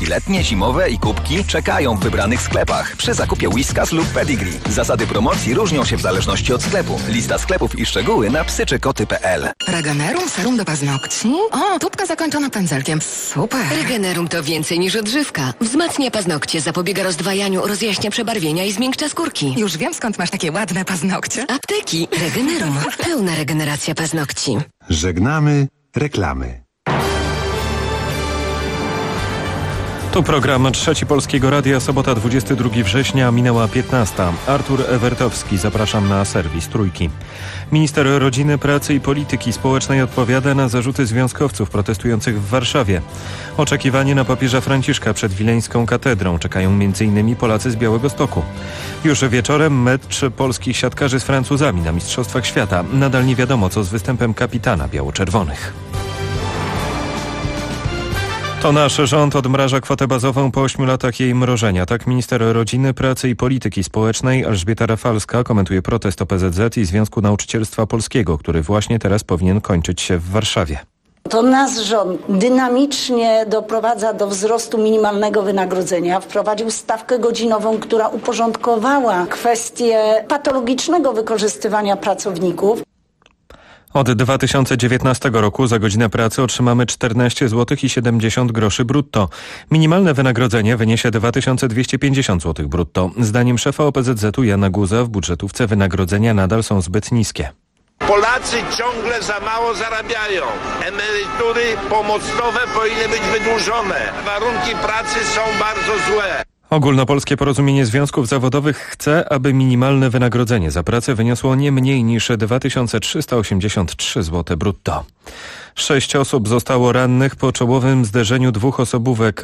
letnie, zimowe i kubki czekają w wybranych sklepach przy zakupie Whiskas lub Pedigree. Zasady promocji różnią się w zależności od sklepu. Lista sklepów i szczegóły na psyczykoty.pl. Regenerum serum do paznokci? O, tubka zakończona pędzelkiem. Super. Regenerum to więcej niż odżywka. Wzmacnia paznokcie, zapobiega rozdwajaniu, rozjaśnia przebarwienia i zmiękcza skórki. Już wiem, skąd masz takie ładne paznokcie. Apteki. Regenerum. Pełna regeneracja paznokci. Żegnamy reklamy. Tu program Trzeci Polskiego Radia, sobota 22 września, minęła 15. Artur Ewertowski, zapraszam na serwis Trójki. Minister Rodziny, Pracy i Polityki Społecznej odpowiada na zarzuty związkowców protestujących w Warszawie. Oczekiwanie na papieża Franciszka przed Wileńską katedrą czekają m.in. Polacy z Białegostoku. Już wieczorem mecz polskich siatkarzy z Francuzami na Mistrzostwach Świata. Nadal nie wiadomo, co z występem kapitana biało-czerwonych. To nasz rząd odmraża kwotę bazową po 8 latach jej mrożenia. Tak minister Rodziny, Pracy i Polityki Społecznej Elżbieta Rafalska komentuje protest OPZZ i Związku Nauczycielstwa Polskiego, który właśnie teraz powinien kończyć się w Warszawie. To nasz rząd dynamicznie doprowadza do wzrostu minimalnego wynagrodzenia. Wprowadził stawkę godzinową, która uporządkowała kwestię patologicznego wykorzystywania pracowników. Od 2019 roku za godzinę pracy otrzymamy 14 zł i 70 groszy brutto. Minimalne wynagrodzenie wyniesie 2250 zł brutto. Zdaniem szefa OPZZ-u Jana Guza w budżetówce wynagrodzenia nadal są zbyt niskie. Polacy ciągle za mało zarabiają. Emerytury pomostowe powinny być wydłużone. Warunki pracy są bardzo złe. Ogólnopolskie Porozumienie Związków Zawodowych chce, aby minimalne wynagrodzenie za pracę wyniosło nie mniej niż 2383 zł brutto. 6 osób zostało rannych po czołowym zderzeniu dwóch osobówek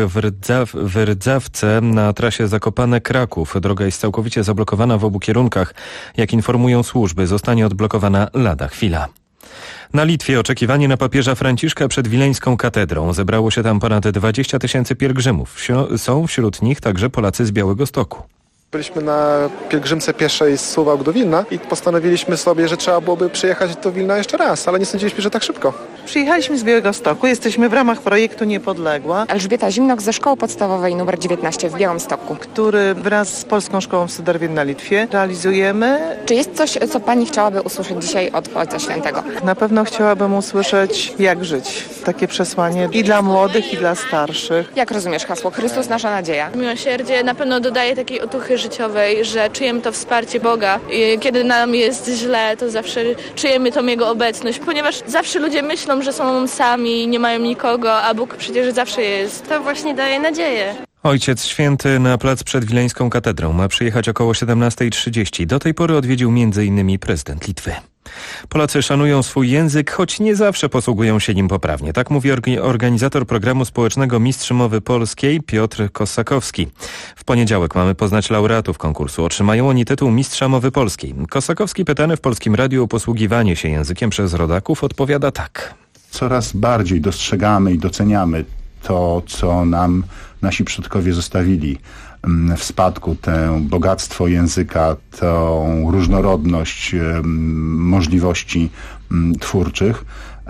w Rdzawce na trasie Zakopane-Kraków. Droga jest całkowicie zablokowana w obu kierunkach. Jak informują służby, zostanie odblokowana lada chwila. Na Litwie oczekiwanie na papieża Franciszka przed Wileńską katedrą. Zebrało się tam ponad 20 000 pielgrzymów. Są wśród nich także Polacy z Białegostoku. Byliśmy na pielgrzymce pieszej z Suwałk do Wilna i postanowiliśmy sobie, że trzeba byłoby przyjechać do Wilna jeszcze raz, ale nie sądziliśmy, że tak szybko. Przyjechaliśmy z Białegostoku, jesteśmy w ramach projektu Niepodległa. Elżbieta Zimnok ze Szkoły Podstawowej nr 19 w Białymstoku, który wraz z Polską Szkołą w Suderwie na Litwie realizujemy. Czy jest coś, co pani chciałaby usłyszeć dzisiaj od Ojca Świętego? Na pewno chciałabym usłyszeć, jak żyć. Takie przesłanie i dla młodych, i dla starszych. Jak rozumiesz hasło Chrystus nasza nadzieja? Miłosierdzie na pewno dodaje takiej otuchy życiowej, że czujemy to wsparcie Boga. I kiedy nam jest źle, to zawsze czujemy tą Jego obecność, ponieważ zawsze ludzie myślą, że są sami, nie mają nikogo, a Bóg przecież zawsze jest. To właśnie daje nadzieję. Ojciec Święty na plac przed Wileńską katedrą ma przyjechać około 17:30. Do tej pory odwiedził m.in. prezydent Litwy. Polacy szanują swój język, choć nie zawsze posługują się nim poprawnie. Tak mówi organizator programu społecznego Mistrz Mowy Polskiej Piotr Kossakowski. W poniedziałek mamy poznać laureatów konkursu. Otrzymają oni tytuł Mistrza Mowy Polskiej. Kossakowski, pytany w Polskim Radiu o posługiwanie się językiem przez rodaków, odpowiada tak. Coraz bardziej dostrzegamy i doceniamy to, co nam nasi przodkowie zostawili w spadku, tę bogactwo języka, tą różnorodność możliwości twórczych,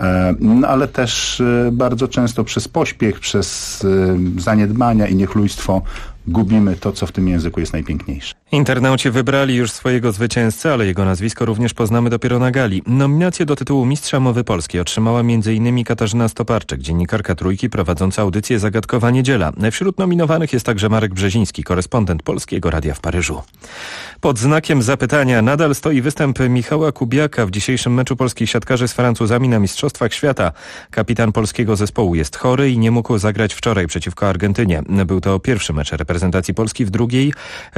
no ale też bardzo często przez pośpiech, przez zaniedbania i niechlujstwo gubimy to, co w tym języku jest najpiękniejsze. Internauci wybrali już swojego zwycięzcę, ale jego nazwisko również poznamy dopiero na gali. Nominację do tytułu Mistrza Mowy Polskiej otrzymała m.in. Katarzyna Stoparczyk, dziennikarka Trójki prowadząca audycję Zagadkowa Niedziela. Wśród nominowanych jest także Marek Brzeziński, korespondent Polskiego Radia w Paryżu. Pod znakiem zapytania nadal stoi występ Michała Kubiaka w dzisiejszym meczu polskich siatkarzy z Francuzami na Mistrzostwach Świata. Kapitan polskiego zespołu jest chory i nie mógł zagrać wczoraj przeciwko Argentynie. Był to pierwszy mecz reprezentacji Polski w drugiej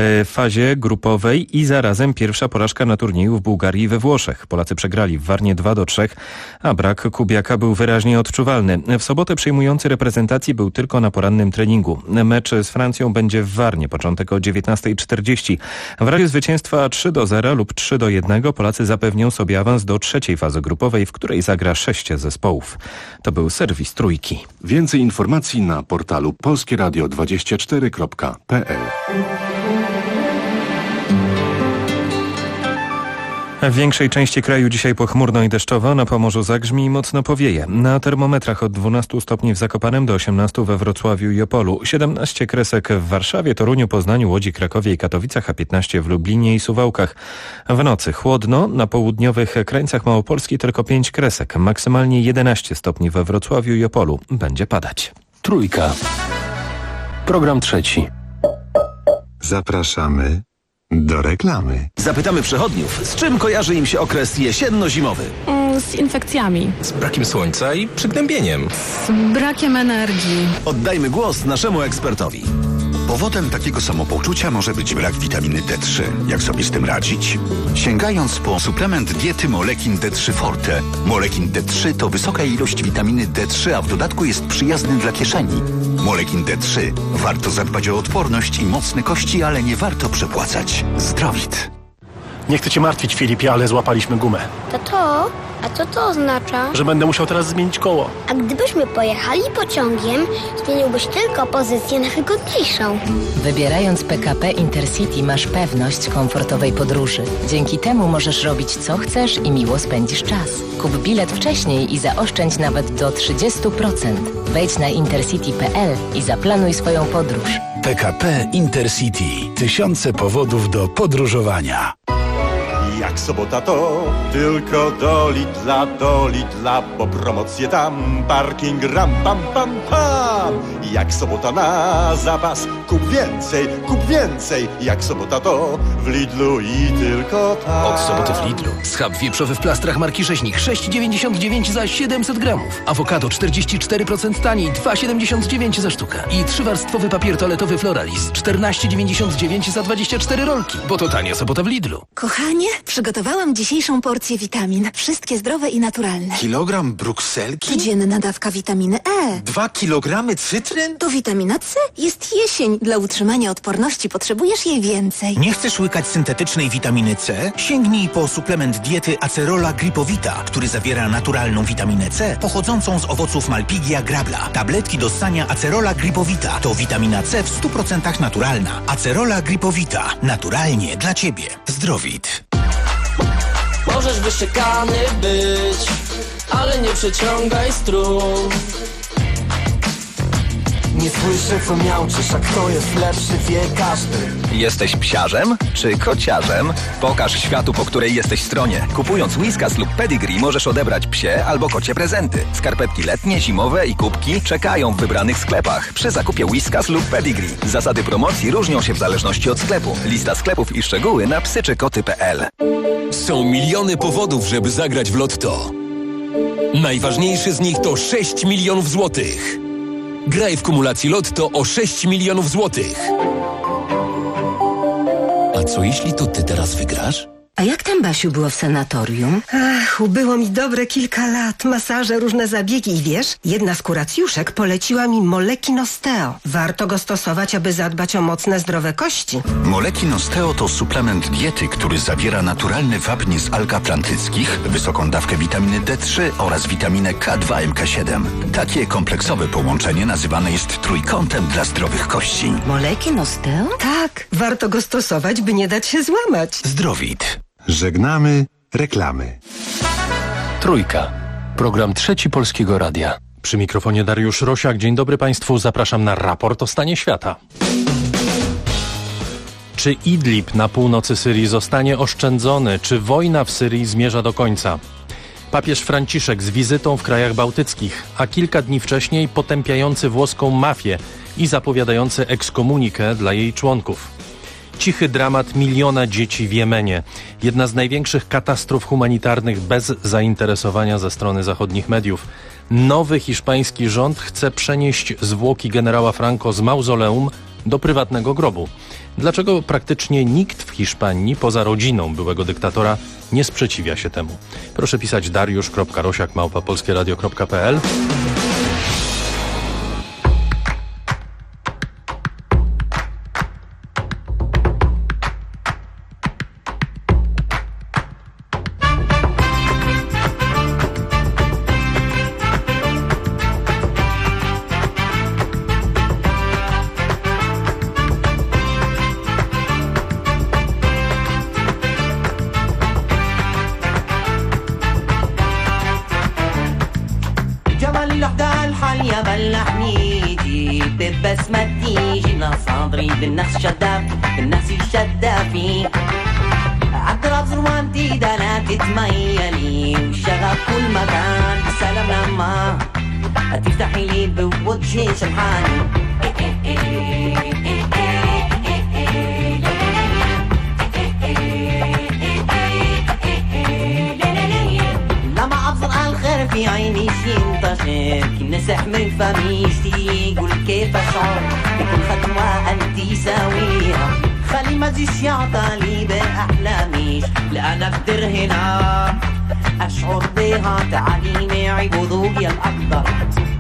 fazie grupowej i zarazem pierwsza porażka na turnieju w Bułgarii i we Włoszech. Polacy przegrali w Warnie 2-3, a brak Kubiaka był wyraźnie odczuwalny. W sobotę przyjmujący reprezentacji był tylko na porannym treningu. Mecz z Francją będzie w Warnie, początek o 19:40. W razie zwycięstwa 3-0 lub 3-1 Polacy zapewnią sobie awans do trzeciej fazy grupowej, w której zagra 6 zespołów. To był serwis Trójki. Więcej informacji na portalu polskieradio24.pl. W większej części kraju dzisiaj pochmurno i deszczowo, na Pomorzu zagrzmi i mocno powieje. Na termometrach od 12 stopni w Zakopanem do 18 we Wrocławiu i Opolu, 17 kresek w Warszawie, Toruniu, Poznaniu, Łodzi, Krakowie i Katowicach, a 15 w Lublinie i Suwałkach. W nocy chłodno, na południowych krańcach Małopolski tylko 5 kresek, maksymalnie 11 stopni we Wrocławiu i Opolu. Będzie padać. Trójka. Program trzeci. Zapraszamy do reklamy. Zapytamy przechodniów, z czym kojarzy im się okres jesienno-zimowy? Z infekcjami. Z brakiem słońca i przygnębieniem. Z brakiem energii. Oddajmy głos naszemu ekspertowi. Powodem takiego samopoczucia może być brak witaminy D3. Jak sobie z tym radzić? Sięgając po suplement diety Molekin D3 Forte. Molekin D3 to wysoka ilość witaminy D3, a w dodatku jest przyjazny dla kieszeni. Molekin D3. Warto zadbać o odporność i mocne kości, ale nie warto przepłacać. Zdrowit. Nie chcę cię martwić, Filipie, ale złapaliśmy gumę. Tato, a co to oznacza? Że będę musiał teraz zmienić koło. A gdybyśmy pojechali pociągiem, zmieniłbyś tylko pozycję na wygodniejszą. Wybierając PKP Intercity masz pewność komfortowej podróży. Dzięki temu możesz robić co chcesz i miło spędzisz czas. Kup bilet wcześniej i zaoszczędź nawet do 30%. Wejdź na intercity.pl i zaplanuj swoją podróż. PKP Intercity. Tysiące powodów do podróżowania. Jak sobota to tylko do Lidla, bo promocje tam, parking ram pam pam pam. Jak sobota na zapas, kup więcej, jak sobota to w Lidlu i tylko tam. Od soboty w Lidlu. Schab wieprzowy w plastrach marki Rzeźnik 6,99 za 700 gramów. Awokado 44% taniej, 2,79 za sztukę. I 3-warstwowy papier toaletowy Floralis 14,99 za 24 rolki. Bo to tania sobota w Lidlu. Kochanie, przygotowałam dzisiejszą porcję witamin. Wszystkie zdrowe i naturalne. Kilogram brukselki? Codzienna dawka witaminy E. 2 kilogramy cytryn? To witamina C. Jest jesień. Dla utrzymania odporności potrzebujesz jej więcej. Nie chcesz łykać syntetycznej witaminy C? Sięgnij po suplement diety Acerola Gripowita, który zawiera naturalną witaminę C pochodzącą z owoców Malpighia grabla. Tabletki do ssania Acerola Gripowita to witamina C w 100% naturalna. Acerola Gripowita. Naturalnie dla Ciebie. Zdrowit. Możesz wyszczekany być, ale nie przeciągaj strun. Nie słyszę co miałczysz, a kto jest lepszy wie każdy. Jesteś psiarzem czy kociarzem? Pokaż światu, po której jesteś stronie. Kupując Whiskas lub Pedigree możesz odebrać psie albo kocie prezenty. Skarpetki letnie, zimowe i kubki czekają w wybranych sklepach przy zakupie Whiskas lub Pedigree. Zasady promocji różnią się w zależności od sklepu. Lista sklepów i szczegóły na psyczykoty.pl. Są miliony powodów, żeby zagrać w Lotto. Najważniejszy z nich to 6 milionów złotych. Graj w kumulacji Lotto o 6 milionów złotych. A co jeśli to ty teraz wygrasz? A jak tam, Basiu, było w sanatorium? Ach, ubyło mi dobre kilka lat. Masaże, różne zabiegi i wiesz, jedna z kuracjuszek poleciła mi Molekin Osteo. Warto go stosować, aby zadbać o mocne, zdrowe kości. Molekin Osteo to suplement diety, który zawiera naturalny wapń z alg atlantyckich, wysoką dawkę witaminy D3 oraz witaminę K2 MK7. Takie kompleksowe połączenie nazywane jest trójkątem dla zdrowych kości. Molekin Osteo? Tak, warto go stosować, by nie dać się złamać. Zdrowit. Żegnamy reklamy. Trójka. Program trzeci Polskiego Radia. Przy mikrofonie Dariusz Rosiak. Dzień dobry Państwu. Zapraszam na raport o stanie świata. Czy Idlib na północy Syrii zostanie oszczędzony? Czy wojna w Syrii zmierza do końca? Papież Franciszek z wizytą w krajach bałtyckich, a kilka dni wcześniej potępiający włoską mafię i zapowiadający ekskomunikę dla jej członków. Cichy dramat miliona dzieci w Jemenie. Jedna z największych katastrof humanitarnych bez zainteresowania ze strony zachodnich mediów. Nowy hiszpański rząd chce przenieść zwłoki generała Franco z mauzoleum do prywatnego grobu. Dlaczego praktycznie nikt w Hiszpanii, poza rodziną byłego dyktatora, nie sprzeciwia się temu? Proszę pisać dariusz.rosiak@polskieradio.pl. جينا صادري بالناس شداف بالناس الشدافين عالطراب زروان ديدانا تتميلي والشغف كل مكان بالسلام لما تفتحي لي بوجهي سبحاني لما أبصر على الخير في عيني شي ينتشر كالناس أحمر فميشتي يقول كيف أشعر بكل خطوة أنتي ساويها خلي ما تجيش يعطالي بأحلاميش لا أنا أقدر هنا أشعر بها تعالي معي بوضوحي الأكبر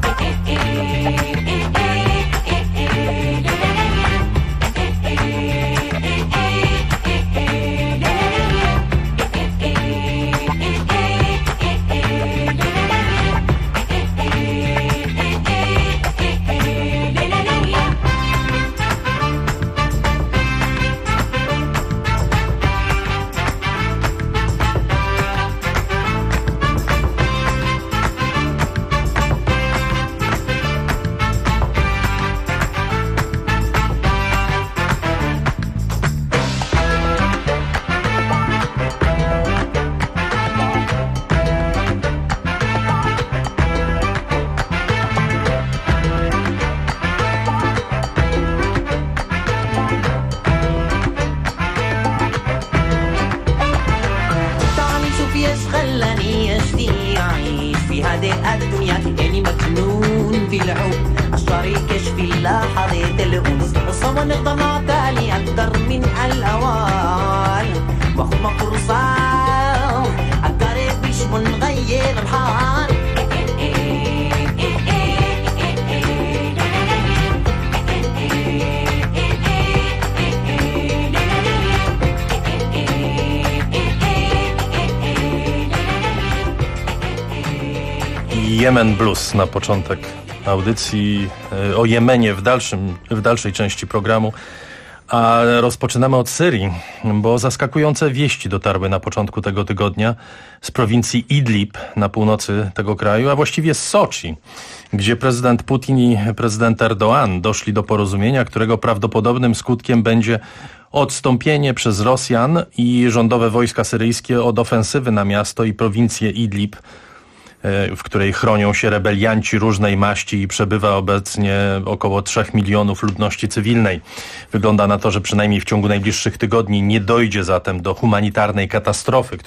Jemen Blues na początek audycji o Jemenie w dalszej części programu. A rozpoczynamy od Syrii, bo zaskakujące wieści dotarły na początku tego tygodnia z prowincji Idlib na północy tego kraju, a właściwie z Soczi, gdzie prezydent Putin i prezydent Erdoğan doszli do porozumienia, którego prawdopodobnym skutkiem będzie odstąpienie przez Rosjan i rządowe wojska syryjskie od ofensywy na miasto i prowincję Idlib, w której chronią się rebelianci różnej maści i przebywa obecnie około 3 milionów ludności cywilnej. Wygląda na to, że przynajmniej w ciągu najbliższych tygodni nie dojdzie zatem do humanitarnej katastrofy,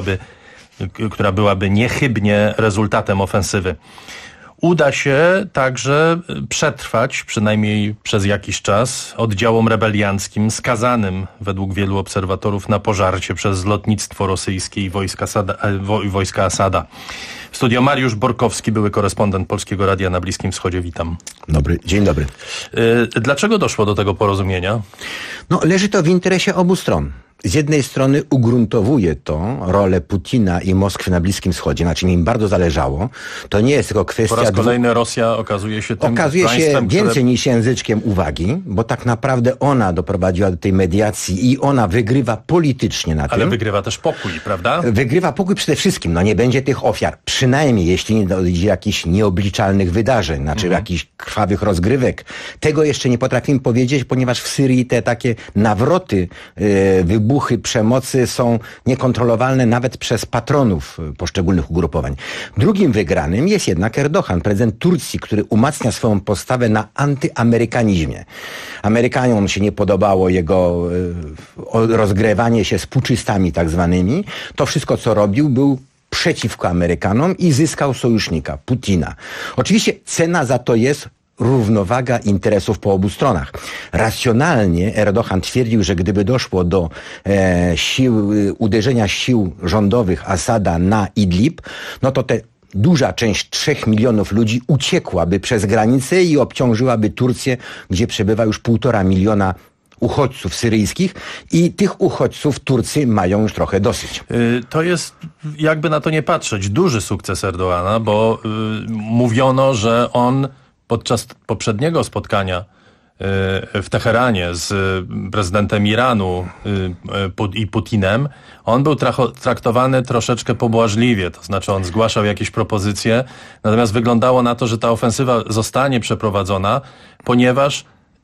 która byłaby niechybnie rezultatem ofensywy. Uda się także przetrwać, przynajmniej przez jakiś czas, oddziałom rebelianckim skazanym według wielu obserwatorów na pożarcie przez lotnictwo rosyjskie i wojska Asada. W studio Mariusz Borkowski, były korespondent Polskiego Radia na Bliskim Wschodzie. Witam. Dzień dobry. Dlaczego doszło do tego porozumienia? Leży to w interesie obu stron. Z jednej strony ugruntowuje to rolę Putina i Moskwy na Bliskim Wschodzie, na czym im bardzo zależało. To nie jest tylko kwestia... Po raz kolejny Rosja okazuje się tym państwem, więcej niż języczkiem uwagi, bo tak naprawdę ona doprowadziła do tej mediacji i ona wygrywa politycznie na tym. Ale wygrywa też pokój, prawda? Wygrywa pokój przede wszystkim. Nie będzie tych ofiar. Przynajmniej jeśli nie dojdzie jakichś nieobliczalnych wydarzeń, jakichś krwawych rozgrywek. Tego jeszcze nie potrafimy powiedzieć, ponieważ w Syrii te takie nawroty, wybuchy przemocy są niekontrolowalne nawet przez patronów poszczególnych ugrupowań. Drugim wygranym jest jednak Erdoğan, prezydent Turcji, który umacnia swoją postawę na antyamerykanizmie. Amerykanom się nie podobało jego rozgrywanie się z puczystami tak zwanymi. To wszystko, co robił, był przeciwko Amerykanom i zyskał sojusznika, Putina. Oczywiście cena za to jest równowaga interesów po obu stronach. Racjonalnie Erdoğan twierdził, że gdyby doszło do uderzenia sił rządowych Asada na Idlib, to te duża część 3 milionów ludzi uciekłaby przez granicę i obciążyłaby Turcję, gdzie przebywa już 1,5 miliona uchodźców syryjskich i tych uchodźców Turcy mają już trochę dosyć. To jest, jakby na to nie patrzeć, duży sukces Erdoğana, bo mówiono, że on podczas poprzedniego spotkania w Teheranie z prezydentem Iranu i Putinem, on był traktowany troszeczkę pobłażliwie, to znaczy on zgłaszał jakieś propozycje, natomiast wyglądało na to, że ta ofensywa zostanie przeprowadzona, ponieważ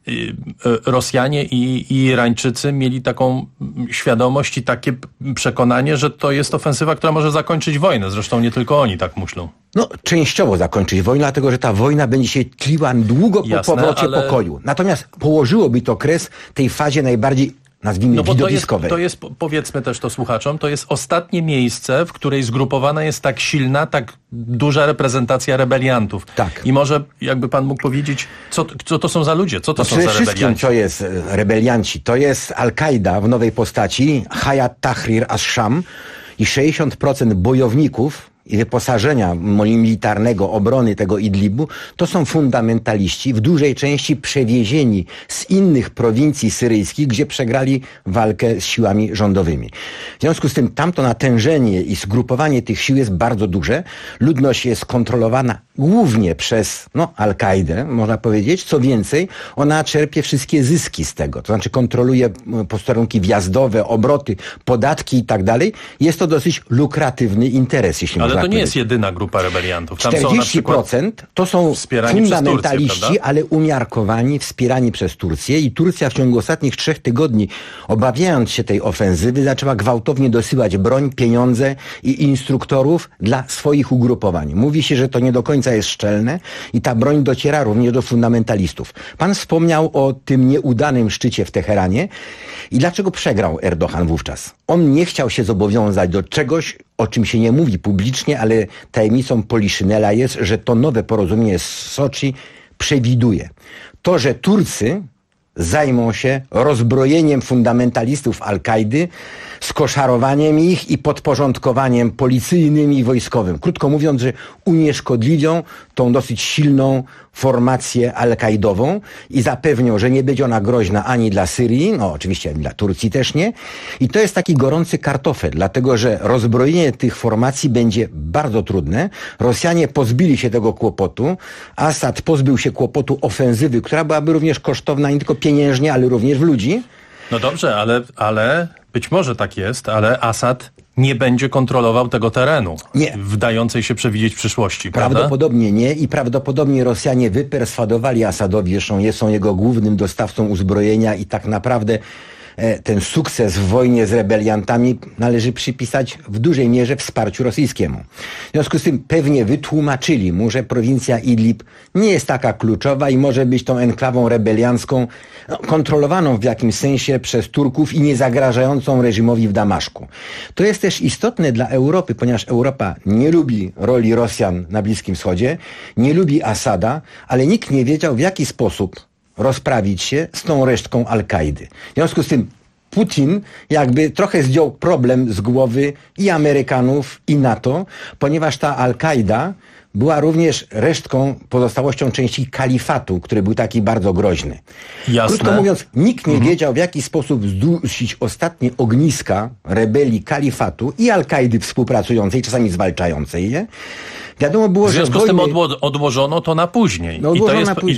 Rosjanie i Irańczycy mieli taką świadomość i takie przekonanie, że to jest ofensywa, która może zakończyć wojnę. Zresztą nie tylko oni tak myślą. No, częściowo zakończyć wojnę, dlatego że ta wojna będzie się tliła długo po powrocie pokoju. Natomiast położyłoby to kres tej fazie najbardziej, nazwijmy, widowiskowej. To jest, powiedzmy też to słuchaczom, to jest ostatnie miejsce, w której zgrupowana jest tak silna, tak duża reprezentacja rebeliantów. Tak. I może jakby pan mógł powiedzieć, co to są za ludzie, co to są za rebelianci? Przede wszystkim, co jest rebelianci, to jest Al-Kaida w nowej postaci, Hayat Tahrir Ash-Sham i 60% bojowników i wyposażenia militarnego, obrony tego Idlibu, to są fundamentaliści, w dużej części przewiezieni z innych prowincji syryjskich, gdzie przegrali walkę z siłami rządowymi. W związku z tym tamto natężenie i zgrupowanie tych sił jest bardzo duże. Ludność jest kontrolowana głównie przez Al-Kaidę, można powiedzieć. Co więcej, ona czerpie wszystkie zyski z tego. To znaczy kontroluje posterunki wjazdowe, obroty, podatki i tak dalej. Jest to dosyć lukratywny interes, jeśli można Ale to nie powiedzieć. jest jedyna grupa rebeliantów. Tam 40% to są fundamentaliści, Turcję, ale umiarkowani, wspierani przez Turcję i Turcja w ciągu ostatnich 3 tygodni, obawiając się tej ofensywy, zaczęła gwałtownie dosyłać broń, pieniądze i instruktorów dla swoich ugrupowań. Mówi się, że to nie do końca jest szczelne i ta broń dociera również do fundamentalistów. Pan wspomniał o tym nieudanym szczycie w Teheranie i dlaczego przegrał Erdoğan wówczas? On nie chciał się zobowiązać do czegoś, o czym się nie mówi publicznie, ale tajemnicą Poliszynela jest, że to nowe porozumienie z Soczi przewiduje to, że Turcy zajmą się rozbrojeniem fundamentalistów Al-Kaidy, skoszarowaniem ich i podporządkowaniem policyjnym i wojskowym. Krótko mówiąc, że unieszkodliwią tą dosyć silną formację al-Kaidową i zapewnią, że nie będzie ona groźna ani dla Syrii, oczywiście dla Turcji też nie. I to jest taki gorący kartofel, dlatego że rozbrojenie tych formacji będzie bardzo trudne. Rosjanie pozbyli się tego kłopotu. Asad pozbył się kłopotu ofensywy, która byłaby również kosztowna nie tylko pieniężnie, ale również w ludzi. No dobrze, ale być może tak jest, ale Asad nie będzie kontrolował tego terenu w dającej się przewidzieć przyszłości, prawda? Prawdopodobnie nie i prawdopodobnie Rosjanie wyperswadowali Asadowi, zresztą są jego głównym dostawcą uzbrojenia i tak naprawdę ten sukces w wojnie z rebeliantami należy przypisać w dużej mierze wsparciu rosyjskiemu. W związku z tym pewnie wytłumaczyli mu, że prowincja Idlib nie jest taka kluczowa i może być tą enklawą rebeliancką, kontrolowaną w jakimś sensie przez Turków i nie zagrażającą reżimowi w Damaszku. To jest też istotne dla Europy, ponieważ Europa nie lubi roli Rosjan na Bliskim Wschodzie, nie lubi Asada, ale nikt nie wiedział, w jaki sposób rozprawić się z tą resztką Al-Kaidy. W związku z tym Putin jakby trochę zdjął problem z głowy i Amerykanów, i NATO, ponieważ ta Al-Kaida była również resztką, pozostałością części kalifatu, który był taki bardzo groźny. Jasne. Krótko mówiąc, nikt nie wiedział, w jaki sposób zdusić ostatnie ogniska rebelii kalifatu i Al-Kaidy współpracującej, czasami zwalczającej je. Wiadomo było, w związku że z tym odłożono to na później. I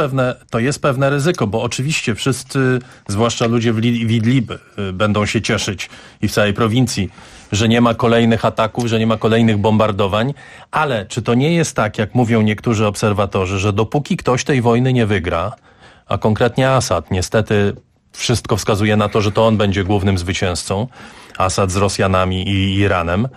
to jest pewne ryzyko, bo oczywiście wszyscy, zwłaszcza ludzie w Idlib, będą się cieszyć i w całej prowincji, że nie ma kolejnych ataków, że nie ma kolejnych bombardowań, ale czy to nie jest tak, jak mówią niektórzy obserwatorzy, że dopóki ktoś tej wojny nie wygra, a konkretnie Asad, niestety wszystko wskazuje na to, że to on będzie głównym zwycięzcą, Asad z Rosjanami i Iranem,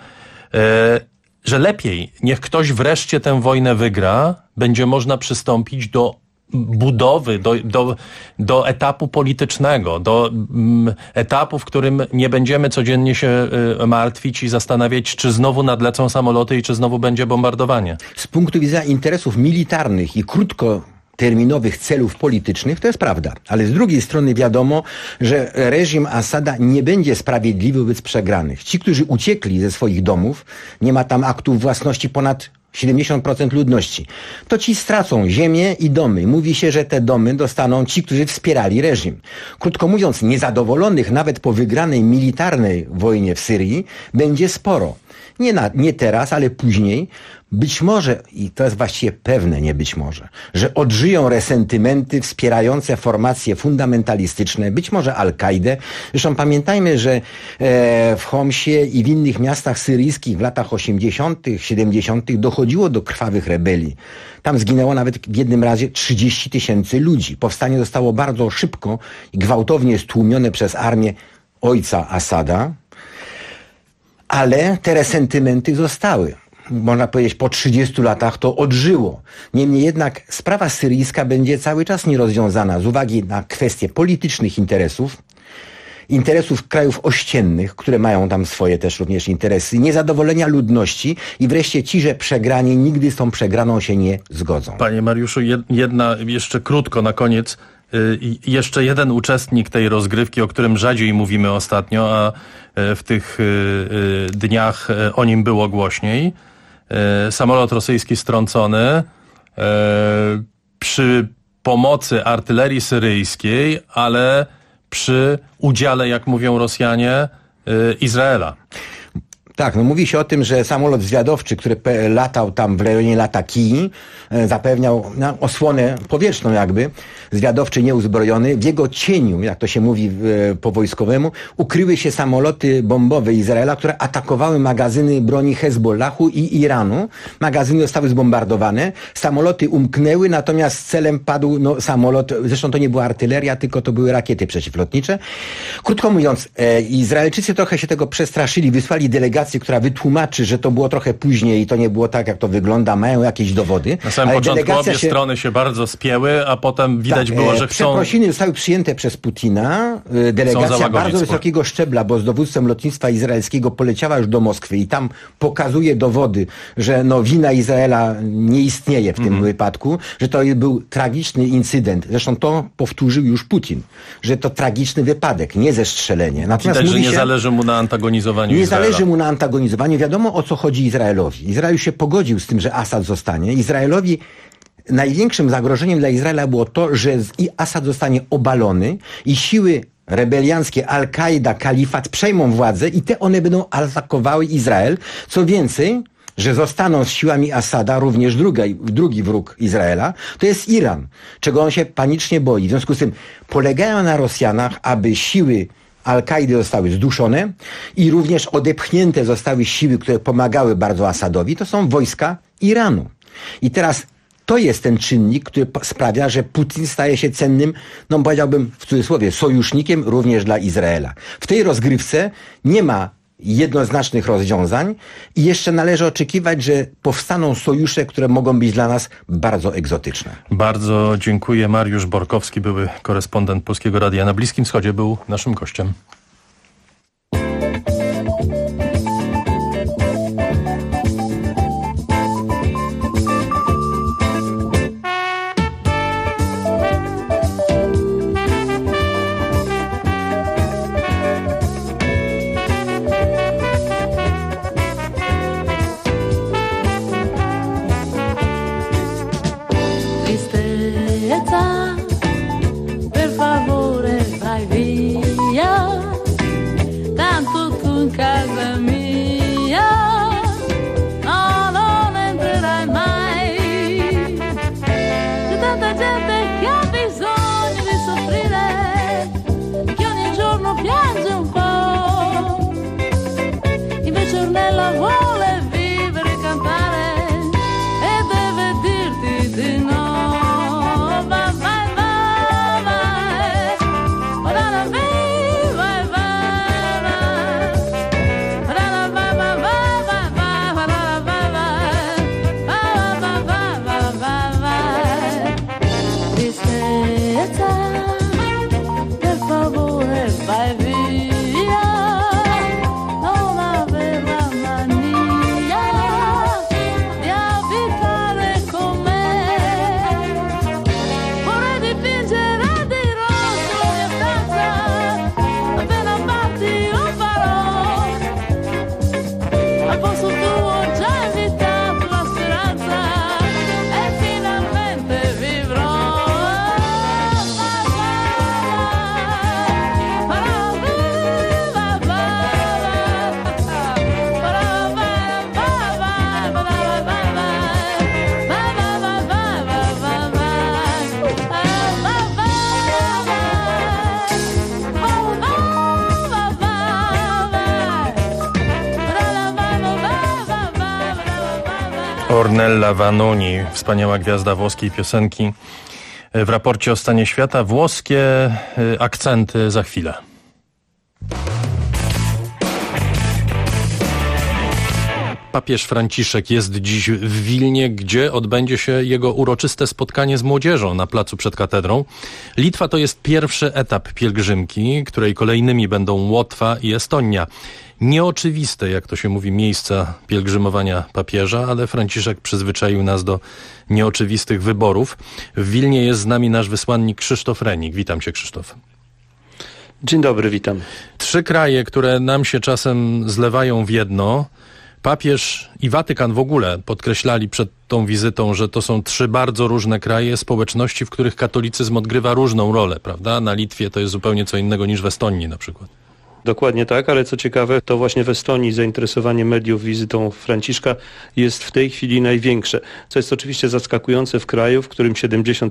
że lepiej, niech ktoś wreszcie tę wojnę wygra, będzie można przystąpić do budowy, do etapu politycznego, do etapu, w którym nie będziemy codziennie się martwić i zastanawiać, czy znowu nadlecą samoloty i czy znowu będzie bombardowanie. Z punktu widzenia interesów militarnych i krótkoterminowych celów politycznych to jest prawda. Ale z drugiej strony wiadomo, że reżim Asada nie będzie sprawiedliwy wobec przegranych. Ci, którzy uciekli ze swoich domów, nie ma tam aktów własności ponad 70% ludności, to ci stracą ziemię i domy. Mówi się, że te domy dostaną ci, którzy wspierali reżim. Krótko mówiąc, niezadowolonych nawet po wygranej militarnej wojnie w Syrii będzie sporo. Nie teraz, ale później, być może, i to jest właściwie pewne, nie być może, że odżyją resentymenty wspierające formacje fundamentalistyczne, być może Al-Kaidę. Zresztą pamiętajmy, że w Homsie i w innych miastach syryjskich w latach 80., 70. dochodziło do krwawych rebelii. Tam zginęło nawet w jednym razie 30 000 ludzi. Powstanie zostało bardzo szybko i gwałtownie stłumione przez armię ojca Asada, ale te resentymenty zostały. Można powiedzieć, po 30 latach to odżyło. Niemniej jednak sprawa syryjska będzie cały czas nierozwiązana z uwagi na kwestie politycznych interesów krajów ościennych, które mają tam swoje też również interesy, niezadowolenia ludności i wreszcie ci, że przegrani nigdy z tą przegraną się nie zgodzą. Panie Mariuszu, jedna jeszcze krótko na koniec. Jeszcze jeden uczestnik tej rozgrywki, o którym rzadziej mówimy ostatnio, a w tych dniach o nim było głośniej. Samolot rosyjski strącony przy pomocy artylerii syryjskiej, ale przy udziale, jak mówią Rosjanie, Izraela. Tak, no mówi się o tym, że samolot zwiadowczy, który latał tam w rejonie Latakii, zapewniał osłonę powietrzną jakby, zwiadowczy nieuzbrojony. W jego cieniu, jak to się mówi po wojskowemu, ukryły się samoloty bombowe Izraela, które atakowały magazyny broni Hezbollahu i Iranu. Magazyny zostały zbombardowane, samoloty umknęły, natomiast celem padł samolot, zresztą to nie była artyleria, tylko to były rakiety przeciwlotnicze. Krótko mówiąc, Izraelczycy trochę się tego przestraszyli, wysłali delegację, która wytłumaczy, że to było trochę później i to nie było tak, jak to wygląda, mają jakieś dowody. Na samym początku obie strony się bardzo spięły, a potem widać było, że chcą... Przeprosiny zostały przyjęte przez Putina. Delegacja bardzo wysokiego szczebla, bo z dowódcą lotnictwa izraelskiego poleciała już do Moskwy i tam pokazuje dowody, że wina Izraela nie istnieje w tym wypadku, że to był tragiczny incydent. Zresztą to powtórzył już Putin, że to tragiczny wypadek, nie zestrzelenie. Natomiast widać, że nie zależy mu na antagonizowaniu Izraela. Nie zależy mu na antagonizowaniu. Wiadomo, o co chodzi Izraelowi. Izrael się pogodził z tym, że Asad zostanie. Izraelowi największym zagrożeniem dla Izraela było to, że Asad zostanie obalony i siły rebelianckie Al-Kaida, kalifat przejmą władzę i one będą atakowały Izrael. Co więcej, że zostaną z siłami Asada również drugi wróg Izraela, to jest Iran, czego on się panicznie boi. W związku z tym polegają na Rosjanach, aby siły Al-Kaidy zostały zduszone i również odepchnięte zostały siły, które pomagały bardzo Asadowi. To są wojska Iranu. I teraz to jest ten czynnik, który sprawia, że Putin staje się cennym, powiedziałbym w cudzysłowie, sojusznikiem również dla Izraela. W tej rozgrywce nie ma jednoznacznych rozwiązań i jeszcze należy oczekiwać, że powstaną sojusze, które mogą być dla nas bardzo egzotyczne. Bardzo dziękuję. Mariusz Borkowski, były korespondent Polskiego Radia na Bliskim Wschodzie, był naszym gościem. Ornella Vanoni, wspaniała gwiazda włoskiej piosenki. W raporcie o stanie świata włoskie akcenty za chwilę. Papież Franciszek jest dziś w Wilnie, gdzie odbędzie się jego uroczyste spotkanie z młodzieżą na placu przed katedrą. Litwa to jest pierwszy etap pielgrzymki, której kolejnymi będą Łotwa i Estonia. Nieoczywiste, jak to się mówi, miejsca pielgrzymowania papieża, ale Franciszek przyzwyczaił nas do nieoczywistych wyborów. W Wilnie jest z nami nasz wysłannik Krzysztof Renik. Witam cię, Krzysztof. Dzień dobry, witam. 3 kraje, które nam się czasem zlewają w jedno. Papież i Watykan w ogóle podkreślali przed tą wizytą, że to są 3 bardzo różne kraje, społeczności, w których katolicyzm odgrywa różną rolę, prawda? Na Litwie to jest zupełnie co innego niż w Estonii na przykład. Dokładnie tak, ale co ciekawe, to właśnie w Estonii zainteresowanie mediów wizytą Franciszka jest w tej chwili największe, co jest oczywiście zaskakujące w kraju, w którym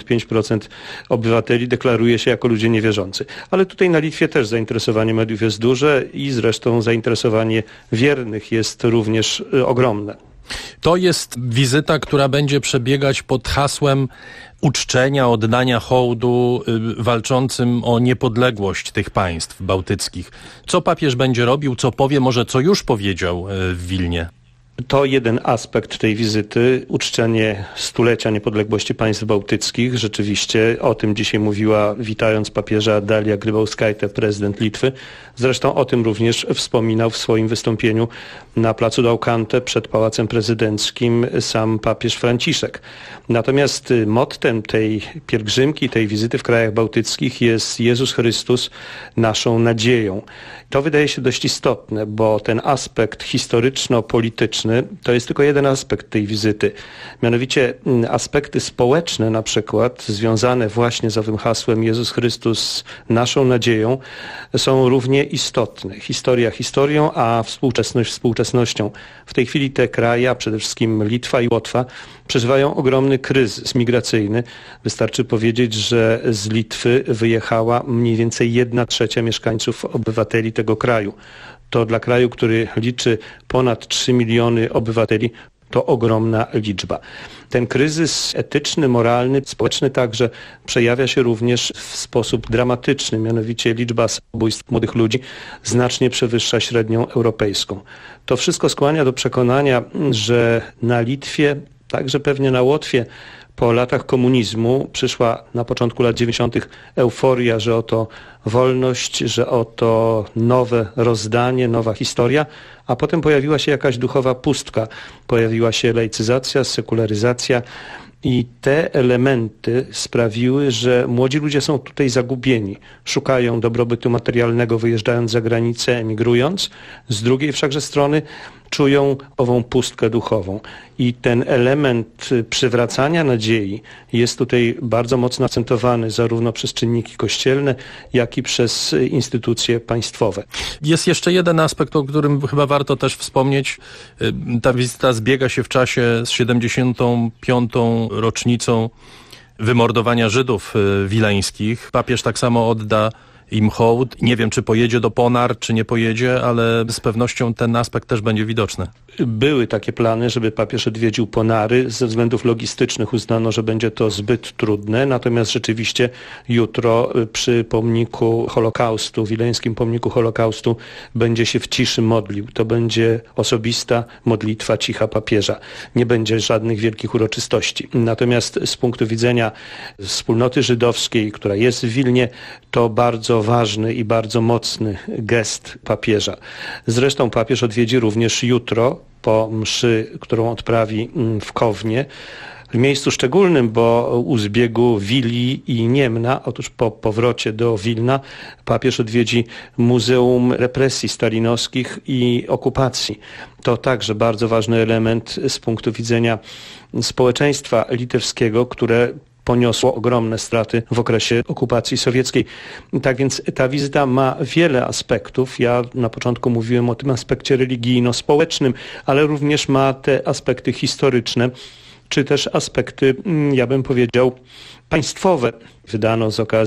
75% obywateli deklaruje się jako ludzie niewierzący. Ale tutaj na Litwie też zainteresowanie mediów jest duże i zresztą zainteresowanie wiernych jest również ogromne. To jest wizyta, która będzie przebiegać pod hasłem uczczenia, oddania hołdu walczącym o niepodległość tych państw bałtyckich. Co papież będzie robił, co powie, może co już powiedział w Wilnie? To jeden aspekt tej wizyty, uczczenie stulecia niepodległości państw bałtyckich. Rzeczywiście o tym dzisiaj mówiła, witając papieża, Dalia Grybauskaite, prezydent Litwy. Zresztą o tym również wspominał w swoim wystąpieniu na placu Daukante przed Pałacem Prezydenckim sam papież Franciszek. Natomiast mottem tej pielgrzymki, tej wizyty w krajach bałtyckich jest Jezus Chrystus, naszą nadzieją. To wydaje się dość istotne, bo ten aspekt historyczno-polityczny to jest tylko jeden aspekt tej wizyty. Mianowicie aspekty społeczne na przykład, związane właśnie z owym hasłem Jezus Chrystus, naszą nadzieją, są równie istotne. Historia historią, a współczesność współczesnością. W tej chwili te kraje, a przede wszystkim Litwa i Łotwa, przeżywają ogromny kryzys migracyjny. Wystarczy powiedzieć, że z Litwy wyjechała mniej więcej 1/3 mieszkańców, obywateli tego kraju. To dla kraju, który liczy ponad 3 miliony obywateli, to ogromna liczba. Ten kryzys etyczny, moralny, społeczny także przejawia się również w sposób dramatyczny. Mianowicie liczba samobójstw młodych ludzi znacznie przewyższa średnią europejską. To wszystko skłania do przekonania, że na Litwie, także pewnie na Łotwie, po latach komunizmu przyszła na początku lat 90. euforia, że oto wolność, że oto nowe rozdanie, nowa historia, a potem pojawiła się jakaś duchowa pustka, pojawiła się laicyzacja, sekularyzacja i te elementy sprawiły, że młodzi ludzie są tutaj zagubieni. Szukają dobrobytu materialnego, wyjeżdżając za granicę, emigrując. Z drugiej wszakże strony czują ową pustkę duchową. I ten element przywracania nadziei jest tutaj bardzo mocno akcentowany zarówno przez czynniki kościelne, jak i przez instytucje państwowe. Jest jeszcze jeden aspekt, o którym chyba warto też wspomnieć. Ta wizyta zbiega się w czasie z 75. rocznicą wymordowania Żydów wileńskich. Papież tak samo odda im hołd. Nie wiem, czy pojedzie do Ponar, czy nie pojedzie, ale z pewnością ten aspekt też będzie widoczny. Były takie plany, żeby papież odwiedził Ponary. Ze względów logistycznych uznano, że będzie to zbyt trudne. Natomiast rzeczywiście jutro przy pomniku Holokaustu, wileńskim pomniku Holokaustu, będzie się w ciszy modlił. To będzie osobista modlitwa cicha papieża. Nie będzie żadnych wielkich uroczystości. Natomiast z punktu widzenia wspólnoty żydowskiej, która jest w Wilnie, to bardzo ważny i bardzo mocny gest papieża. Zresztą papież odwiedzi również jutro po mszy, którą odprawi w Kownie, w miejscu szczególnym, bo u zbiegu Wilii i Niemna, otóż po powrocie do Wilna, papież odwiedzi Muzeum Represji Stalinowskich i Okupacji. To także bardzo ważny element z punktu widzenia społeczeństwa litewskiego, które poniosło ogromne straty w okresie okupacji sowieckiej. Tak więc ta wizyta ma wiele aspektów. Ja na początku mówiłem o tym aspekcie religijno-społecznym, ale również ma te aspekty historyczne, czy też aspekty, ja bym powiedział, państwowe. Wydano z okazji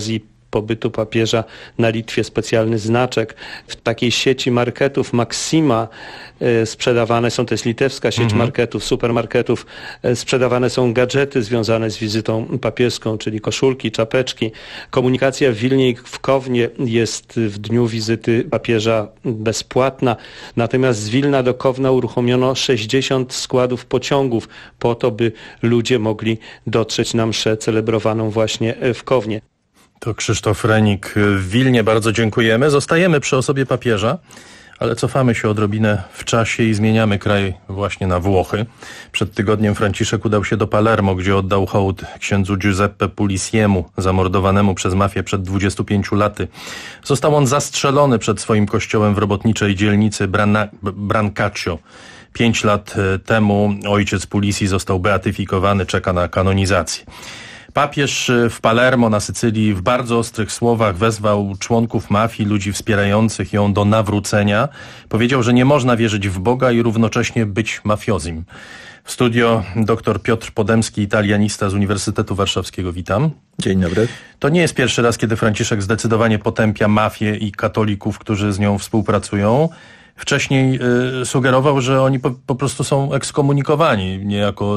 pobytu papieża na Litwie specjalny znaczek. W takiej sieci marketów Maxima sprzedawane są, to jest litewska sieć marketów, supermarketów, sprzedawane są gadżety związane z wizytą papieską, czyli koszulki, czapeczki. Komunikacja w Wilnie i w Kownie jest w dniu wizyty papieża bezpłatna. Natomiast z Wilna do Kowna uruchomiono 60 składów pociągów po to, by ludzie mogli dotrzeć na mszę celebrowaną właśnie w Kownie. To Krzysztof Renik w Wilnie. Bardzo dziękujemy. Zostajemy przy osobie papieża, ale cofamy się odrobinę w czasie i zmieniamy kraj właśnie na Włochy. Przed tygodniem Franciszek udał się do Palermo, gdzie oddał hołd księdzu Giuseppe Pulisiemu, zamordowanemu przez mafię przed 25 laty. Został on zastrzelony przed swoim kościołem w robotniczej dzielnicy Brancaccio. 5 lat temu ojciec Pulisi został beatyfikowany, czeka na kanonizację. Papież w Palermo na Sycylii w bardzo ostrych słowach wezwał członków mafii, ludzi wspierających ją do nawrócenia. Powiedział, że nie można wierzyć w Boga i równocześnie być mafiozim. W studio dr Piotr Podemski, italianista z Uniwersytetu Warszawskiego. Witam. Dzień dobry. To nie jest pierwszy raz, kiedy Franciszek zdecydowanie potępia mafię i katolików, którzy z nią współpracują. Wcześniej sugerował, że oni po prostu są ekskomunikowani, niejako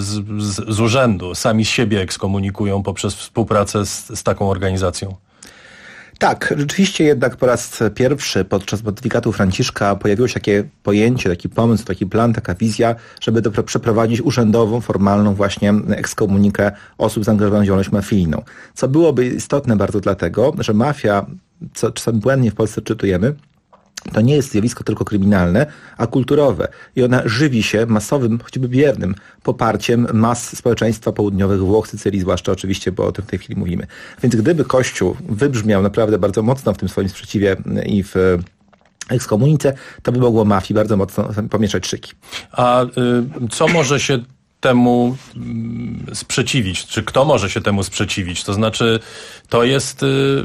z urzędu. Sami z siebie ekskomunikują poprzez współpracę z taką organizacją. Tak, rzeczywiście jednak po raz pierwszy podczas pontyfikatu Franciszka pojawiło się takie pojęcie, taki pomysł, taki plan, taka wizja, żeby przeprowadzić urzędową, formalną właśnie ekskomunikę osób zaangażowanych w działalność mafijną. Co byłoby istotne bardzo dlatego, że mafia, co czasem błędnie w Polsce czytujemy, to nie jest zjawisko tylko kryminalne, a kulturowe. I ona żywi się masowym, choćby biernym poparciem mas społeczeństwa południowych Włoch, Sycylii, zwłaszcza oczywiście, bo o tym w tej chwili mówimy. Więc gdyby Kościół wybrzmiał naprawdę bardzo mocno w tym swoim sprzeciwie i w ekskomunice, to by mogło mafii bardzo mocno pomieszać szyki. A co może się temu sprzeciwić? Czy kto może się temu sprzeciwić? To znaczy, to jest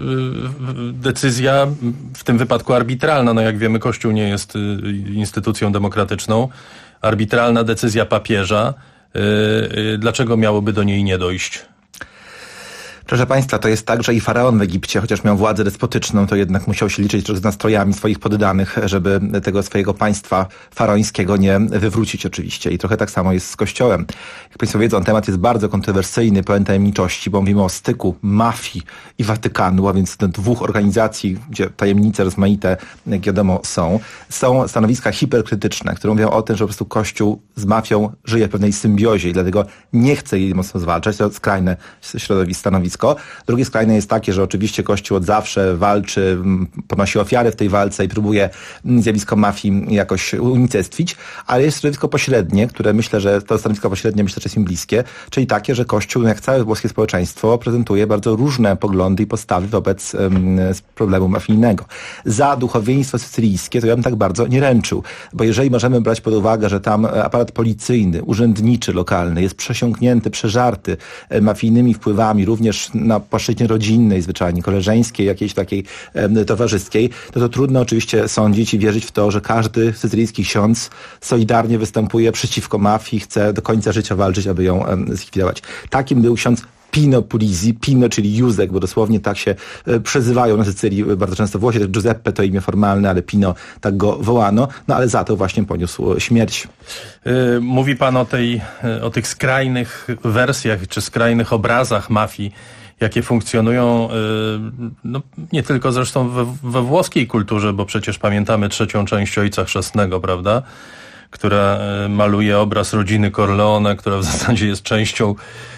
decyzja w tym wypadku arbitralna. No jak wiemy, Kościół nie jest instytucją demokratyczną. Arbitralna decyzja papieża. Dlaczego miałoby do niej nie dojść? Proszę Państwa, to jest tak, że i faraon w Egipcie, chociaż miał władzę despotyczną, to jednak musiał się liczyć z nastrojami swoich poddanych, żeby tego swojego państwa faraońskiego nie wywrócić oczywiście. I trochę tak samo jest z Kościołem. Jak Państwo wiedzą, temat jest bardzo kontrowersyjny, pełen tajemniczości, bo mówimy o styku mafii i Watykanu, a więc dwóch organizacji, gdzie tajemnice rozmaite, jak wiadomo, są stanowiska hiperkrytyczne, które mówią o tym, że po prostu Kościół z mafią żyje w pewnej symbiozie i dlatego nie chce jej mocno zwalczać. To skrajne stanowisko. Drugie skrajne jest takie, że oczywiście Kościół od zawsze walczy, ponosi ofiary w tej walce i próbuje zjawisko mafii jakoś unicestwić, ale jest środowisko pośrednie, które myślę, że to stanowisko pośrednie że jest im bliskie, czyli takie, że Kościół, jak całe włoskie społeczeństwo, prezentuje bardzo różne poglądy i postawy wobec problemu mafijnego. Za duchowieństwo sycylijskie to ja bym tak bardzo nie ręczył, bo jeżeli możemy brać pod uwagę, że tam aparat policyjny, urzędniczy, lokalny jest przesiąknięty, przeżarty mafijnymi wpływami, również na płaszczyźnie rodzinnej, zwyczajnie koleżeńskiej, jakiejś takiej towarzyskiej, to trudno oczywiście sądzić i wierzyć w to, że każdy sycylijski ksiądz solidarnie występuje przeciwko mafii, chce do końca życia walczyć, aby ją zlikwidować. Takim był ksiądz Pino Pulisi, Pino, czyli Józek, bo dosłownie tak się przezywają na Sycylii bardzo często Włosi. Giuseppe to imię formalne, ale Pino, tak go wołano, no ale za to właśnie poniósł śmierć. Mówi pan o tych skrajnych wersjach, czy skrajnych obrazach mafii, jakie funkcjonują, no, nie tylko zresztą we włoskiej kulturze, bo przecież pamiętamy trzecią część Ojca Chrzestnego, prawda? Która maluje obraz rodziny Corleone, która w zasadzie jest częścią,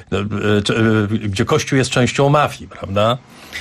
gdzie Kościół jest częścią mafii, prawda?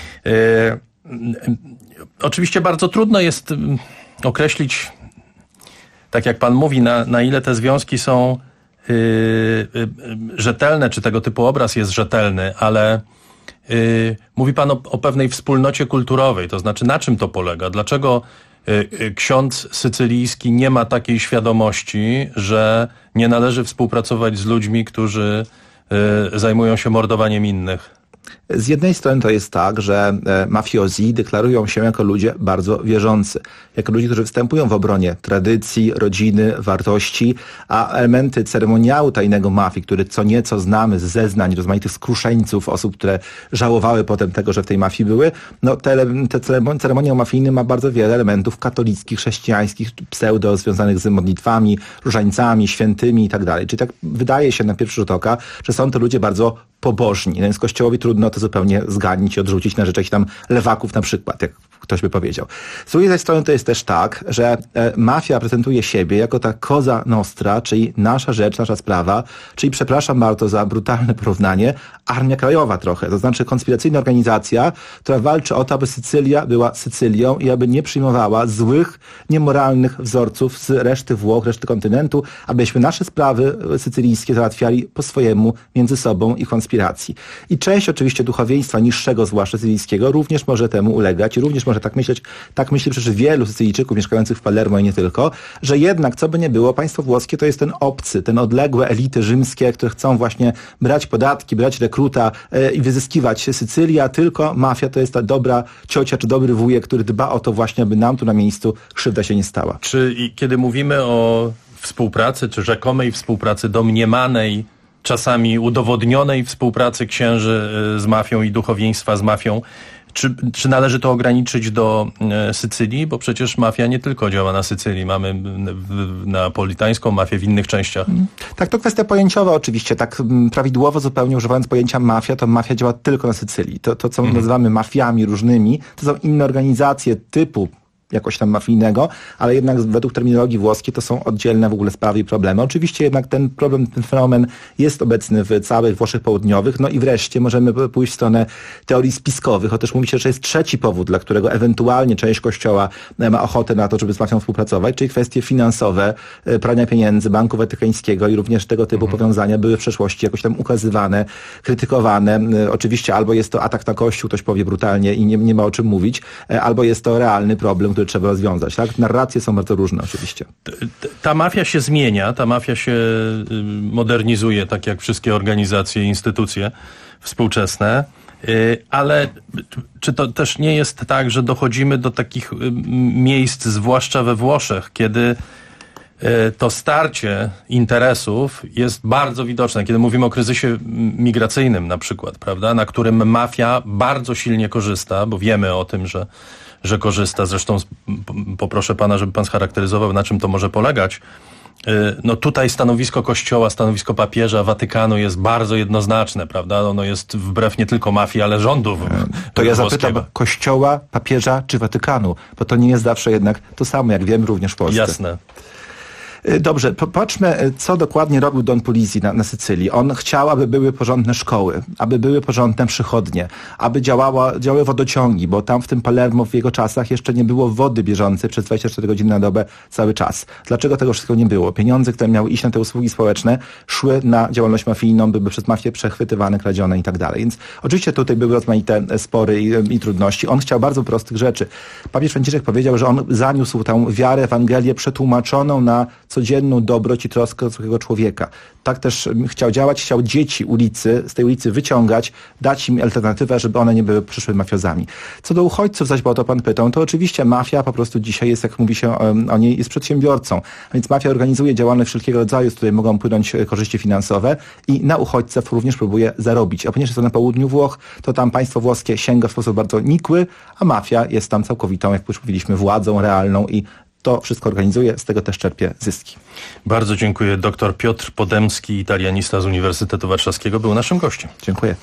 Oczywiście bardzo trudno jest określić, tak jak pan mówi, na ile te związki są rzetelne, czy tego typu obraz jest rzetelny, ale mówi pan o pewnej wspólnocie kulturowej, to znaczy na czym to polega? Dlaczego ksiądz sycylijski nie ma takiej świadomości, że nie należy współpracować z ludźmi, którzy zajmują się mordowaniem innych? Z jednej strony to jest tak, że mafiozi deklarują się jako ludzie bardzo wierzący, jako ludzie, którzy występują w obronie tradycji, rodziny, wartości, a elementy ceremoniału tajnego mafii, który co nieco znamy z zeznań rozmaitych skruszeńców, osób, które żałowały potem tego, że w tej mafii były, no te ceremoniał mafijny ma bardzo wiele elementów katolickich, chrześcijańskich, pseudo związanych z modlitwami, różańcami, świętymi i tak dalej. Czyli tak wydaje się na pierwszy rzut oka, że są to ludzie bardzo pobożni. No więc Kościołowi trudno to zupełnie zganić i odrzucić na rzecz jakichś tam lewaków na przykład, jak ktoś by powiedział. Z drugiej strony to jest też tak, że mafia prezentuje siebie jako ta cosa nostra, czyli nasza rzecz, nasza sprawa, czyli przepraszam bardzo za brutalne porównanie, armia krajowa trochę, to znaczy konspiracyjna organizacja, która walczy o to, aby Sycylia była Sycylią i aby nie przyjmowała złych, niemoralnych wzorców z reszty Włoch, reszty kontynentu, abyśmy nasze sprawy sycylijskie załatwiali po swojemu między sobą i konspiracji. I część oczywiście duchowieństwa niższego, zwłaszcza sycylijskiego, również może temu ulegać i również może tak myśleć, tak myśli przecież wielu Sycylijczyków mieszkających w Palermo i nie tylko, że jednak, co by nie było, państwo włoskie to jest ten obcy, ten odległe elity rzymskie, które chcą właśnie brać podatki, brać rekruta i wyzyskiwać Sycylię, a tylko mafia to jest ta dobra ciocia czy dobry wujek, który dba o to właśnie, aby nam tu na miejscu krzywda się nie stała. Czy kiedy mówimy o współpracy, czy rzekomej współpracy, domniemanej, czasami udowodnionej współpracy księży z mafią i duchowieństwa z mafią, czy należy to ograniczyć do Sycylii? Bo przecież mafia nie tylko działa na Sycylii. Mamy neapolitańską mafię w innych częściach. Tak, to kwestia pojęciowa oczywiście. Tak prawidłowo zupełnie używając pojęcia mafia, to mafia działa tylko na Sycylii. To co nazywamy mafiami różnymi, to są inne organizacje typu jakoś tam mafijnego, ale jednak według terminologii włoskiej to są oddzielne w ogóle sprawy i problemy. Oczywiście jednak ten problem, ten fenomen jest obecny w całych Włoszech południowych. No i wreszcie możemy pójść w stronę teorii spiskowych, chociaż mówi się, że jest trzeci powód, dla którego ewentualnie część Kościoła ma ochotę na to, żeby z mafią współpracować, czyli kwestie finansowe, prania pieniędzy, Banku Watykańskiego i również tego typu powiązania były w przeszłości jakoś tam ukazywane, krytykowane. Oczywiście albo jest to atak na Kościół, ktoś powie brutalnie i nie ma o czym mówić, albo jest to realny problem, który trzeba rozwiązać. Tak? Narracje są bardzo różne oczywiście. Ta mafia się zmienia, ta mafia się modernizuje, tak jak wszystkie organizacje i instytucje współczesne, ale czy to też nie jest tak, że dochodzimy do takich miejsc, zwłaszcza we Włoszech, kiedy to starcie interesów jest bardzo widoczne, kiedy mówimy o kryzysie migracyjnym na przykład, prawda, na którym mafia bardzo silnie korzysta, bo wiemy o tym, że korzysta. Zresztą poproszę pana, żeby pan scharakteryzował, na czym to może polegać. No tutaj stanowisko Kościoła, stanowisko papieża, Watykanu jest bardzo jednoznaczne, prawda? Ono jest wbrew nie tylko mafii, ale rządów. To ja zapytam Kościoła, papieża czy Watykanu, bo to nie jest zawsze jednak to samo, jak wiemy również w Polsce. Jasne. Dobrze, popatrzmy, co dokładnie robił Don Pulisi na Sycylii. On chciał, aby były porządne szkoły, aby były porządne przychodnie, aby działały wodociągi, bo tam w tym Palermo w jego czasach jeszcze nie było wody bieżącej przez 24 godziny na dobę cały czas. Dlaczego tego wszystkiego nie było? Pieniądze, które miały iść na te usługi społeczne, szły na działalność mafijną, były przez mafię przechwytywane, kradzione i tak dalej. Więc oczywiście tutaj były rozmaite spory i trudności. On chciał bardzo prostych rzeczy. Papież Franciszek powiedział, że on zaniósł tę wiarę, Ewangelię przetłumaczoną na codzienną dobroć i troskę drugiego człowieka. Tak też chciał działać, chciał dzieci z tej ulicy wyciągać, dać im alternatywę, żeby one nie były przyszłymi mafiozami. Co do uchodźców zaś, bo o to pan pytał, to oczywiście mafia po prostu dzisiaj jest, jak mówi się o niej, jest przedsiębiorcą. A więc mafia organizuje działalność wszelkiego rodzaju, z której mogą płynąć korzyści finansowe i na uchodźcach również próbuje zarobić. A ponieważ jest to na południu Włoch, to tam państwo włoskie sięga w sposób bardzo nikły, a mafia jest tam całkowitą, jak już mówiliśmy, władzą realną i to wszystko organizuje, z tego też czerpie zyski. Bardzo dziękuję. Dr Piotr Podemski, italianista z Uniwersytetu Warszawskiego, był naszym gościem. Dziękuję.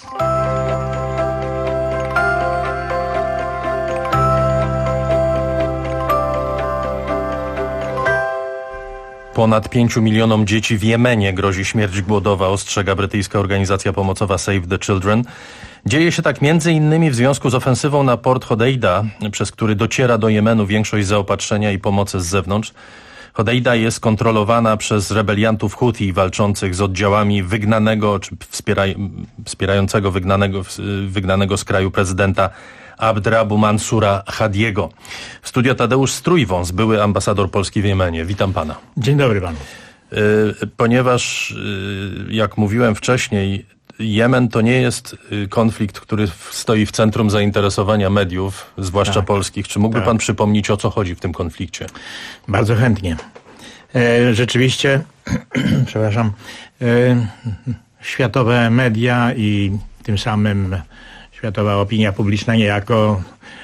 Ponad 5 milionom dzieci w Jemenie grozi śmierć głodowa, ostrzega brytyjska organizacja pomocowa Save the Children. Dzieje się tak m.in. w związku z ofensywą na port Hodeida, przez który dociera do Jemenu większość zaopatrzenia i pomocy z zewnątrz. Hodeida jest kontrolowana przez rebeliantów Huthi walczących z oddziałami wygnanego, czy wspierającego wygnanego z kraju prezydenta Abdrabu Mansura Hadiego. W studio Tadeusz Strójwąs, były ambasador Polski w Jemenie. Witam pana. Dzień dobry panu. Ponieważ, jak mówiłem wcześniej, Jemen to nie jest konflikt, który stoi w centrum zainteresowania mediów, zwłaszcza polskich. Czy mógłby pan przypomnieć, o co chodzi w tym konflikcie? Bardzo chętnie. Rzeczywiście, przepraszam, światowe media i tym samym światowa opinia publiczna niejako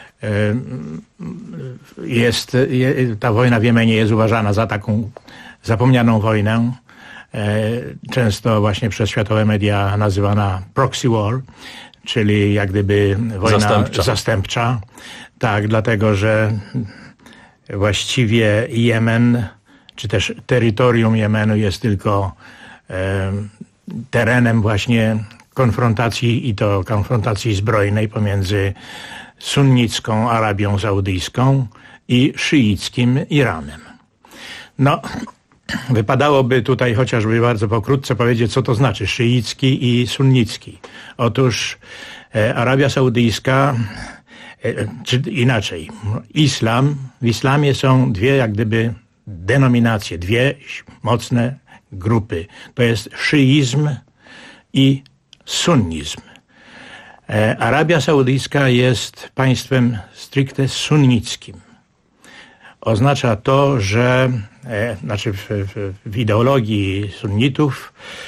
ta wojna w Jemenie jest uważana za taką zapomnianą wojnę, często właśnie przez światowe media nazywana proxy war, czyli jak gdyby wojna zastępcza. Tak, dlatego że właściwie Jemen, czy też terytorium Jemenu jest tylko terenem właśnie konfrontacji, i to konfrontacji zbrojnej pomiędzy sunnicką Arabią Saudyjską i szyickim Iranem. No, wypadałoby tutaj chociażby bardzo pokrótce powiedzieć, co to znaczy szyicki i sunnicki. Otóż Arabia Saudyjska, czy inaczej, w islamie są dwie jak gdyby denominacje, dwie mocne grupy. To jest szyizm i sunnizm. Arabia Saudyjska jest państwem stricte sunnickim. Oznacza to, że w ideologii sunnitów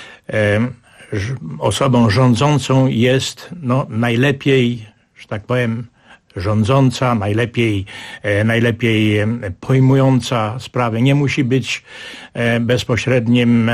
osobą rządzącą jest najlepiej, że tak powiem, rządząca, najlepiej pojmująca sprawę. Nie musi być bezpośrednim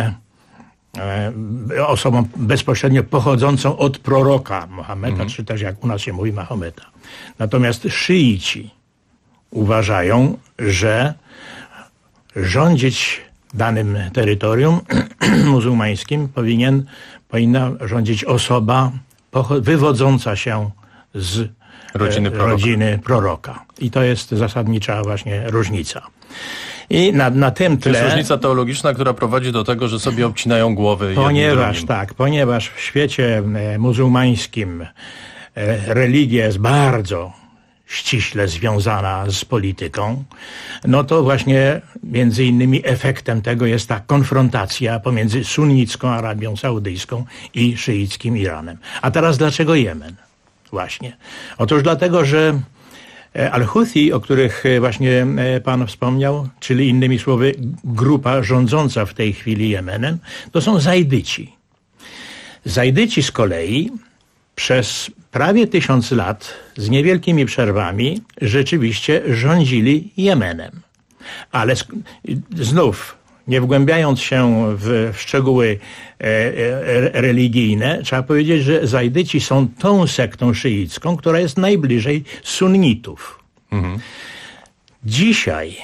osobą bezpośrednio pochodzącą od proroka Mohameda, czy też jak u nas się mówi Mahometa. Natomiast szyici uważają, że rządzić danym terytorium muzułmańskim powinna rządzić osoba wywodząca się z rodziny proroka. I to jest zasadnicza właśnie różnica. I na tym tle... To jest różnica teologiczna, która prowadzi do tego, że sobie obcinają głowy. Ponieważ w świecie muzułmańskim religia jest bardzo ściśle związana z polityką, no to właśnie między innymi efektem tego jest ta konfrontacja pomiędzy sunnicką Arabią Saudyjską i szyickim Iranem. A teraz dlaczego Jemen? Właśnie. Otóż dlatego, że Al-Huthi, o których właśnie pan wspomniał, czyli innymi słowy grupa rządząca w tej chwili Jemenem, to są Zajdyci. Zajdyci z kolei przez prawie 1000 lat z niewielkimi przerwami rzeczywiście rządzili Jemenem. Ale znów, nie wgłębiając się w szczegóły religijne, trzeba powiedzieć, że Zajdyci są tą sektą szyicką, która jest najbliżej sunnitów. Dzisiaj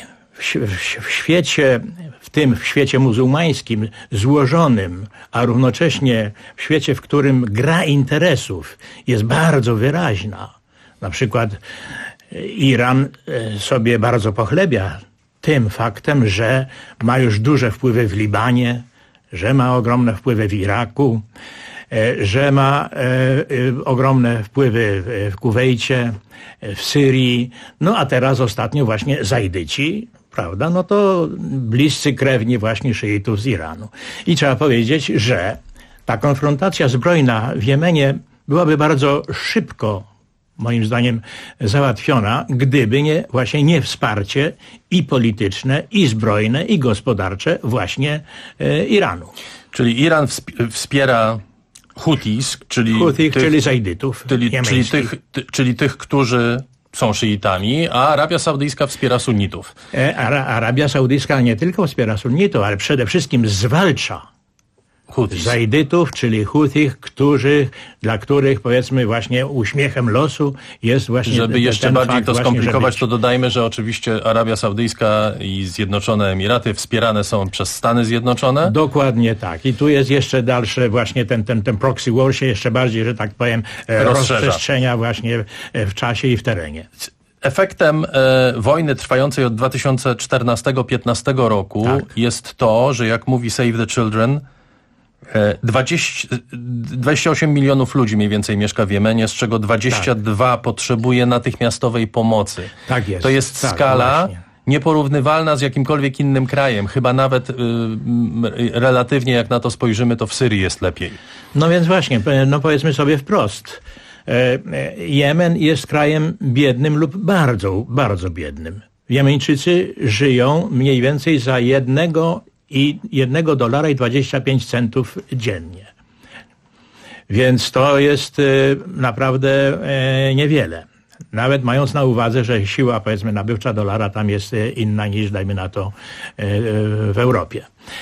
w świecie muzułmańskim złożonym, a równocześnie w świecie, w którym gra interesów jest bardzo wyraźna. Na przykład Iran sobie bardzo pochlebia tym faktem, że ma już duże wpływy w Libanie, że ma ogromne wpływy w Iraku, że ma ogromne wpływy w Kuwejcie, w Syrii, no a teraz ostatnio właśnie Zajdyci, prawda, no to bliscy krewni właśnie szyitów z Iranu. I trzeba powiedzieć, że ta konfrontacja zbrojna w Jemenie byłaby bardzo szybko, moim zdaniem, załatwiona, gdyby nie wsparcie i polityczne, i zbrojne, i gospodarcze właśnie Iranu. Czyli Iran wspiera Hutis, czyli Zajdytów, czyli tych, którzy są szyitami, a Arabia Saudyjska wspiera sunnitów. Arabia Saudyjska nie tylko wspiera sunnitów, ale przede wszystkim zwalcza Hutis. Zajdytów, czyli Hutich, dla których powiedzmy właśnie uśmiechem losu jest właśnie Żeby jeszcze bardziej to skomplikować, to dodajmy, że oczywiście Arabia Saudyjska i Zjednoczone Emiraty wspierane są przez Stany Zjednoczone. Dokładnie tak. I tu jest jeszcze dalsze właśnie ten proxy war się jeszcze bardziej, że tak powiem, rozprzestrzenia właśnie w czasie i w terenie. Efektem wojny trwającej od 2014-15 roku jest to, że jak mówi Save the Children, 28 milionów ludzi mniej więcej mieszka w Jemenie, z czego 22 potrzebuje natychmiastowej pomocy. Tak jest. To jest skala, nieporównywalna z jakimkolwiek innym krajem. Chyba nawet relatywnie, jak na to spojrzymy, to w Syrii jest lepiej. No więc właśnie, no powiedzmy sobie wprost. Jemen jest krajem biednym lub bardzo, bardzo biednym. Jemeńczycy żyją mniej więcej za $1.25 dziennie. Więc to jest naprawdę niewiele. Nawet mając na uwadze, że siła, powiedzmy, nabywcza dolara tam jest inna niż, dajmy na to, w Europie.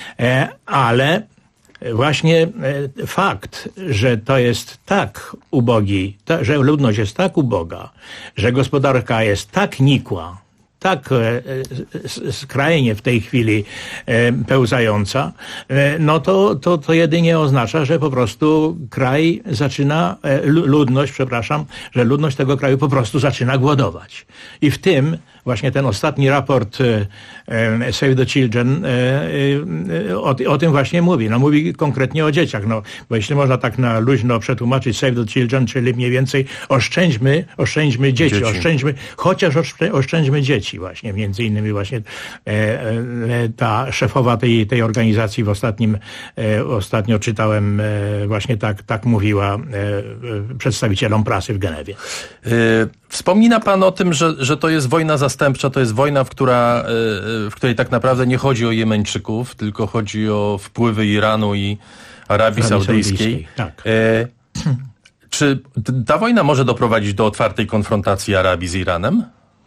Ale właśnie fakt, że to jest tak ubogi, że ludność jest tak uboga, że gospodarka jest tak nikła, tak skrajnie w tej chwili pełzająca, no to jedynie oznacza, że po prostu kraj zaczyna, że ludność tego kraju po prostu zaczyna głodować. I w tym właśnie ten ostatni raport Save the Children o tym właśnie mówi. No mówi konkretnie o dzieciach. No, bo jeśli można tak na luźno przetłumaczyć Save the Children, czyli mniej więcej oszczędźmy dzieci. Oszczędźmy dzieci właśnie. Między innymi właśnie ta szefowa tej organizacji ostatnio czytałem, właśnie tak mówiła przedstawicielom prasy w Genewie. Wspomina pan o tym, że to jest wojna zastępcza, to jest wojna, w której tak naprawdę nie chodzi o Jemeńczyków, tylko chodzi o wpływy Iranu i Arabii Saudyjskiej. Tak. Czy ta wojna może doprowadzić do otwartej konfrontacji Arabii z Iranem?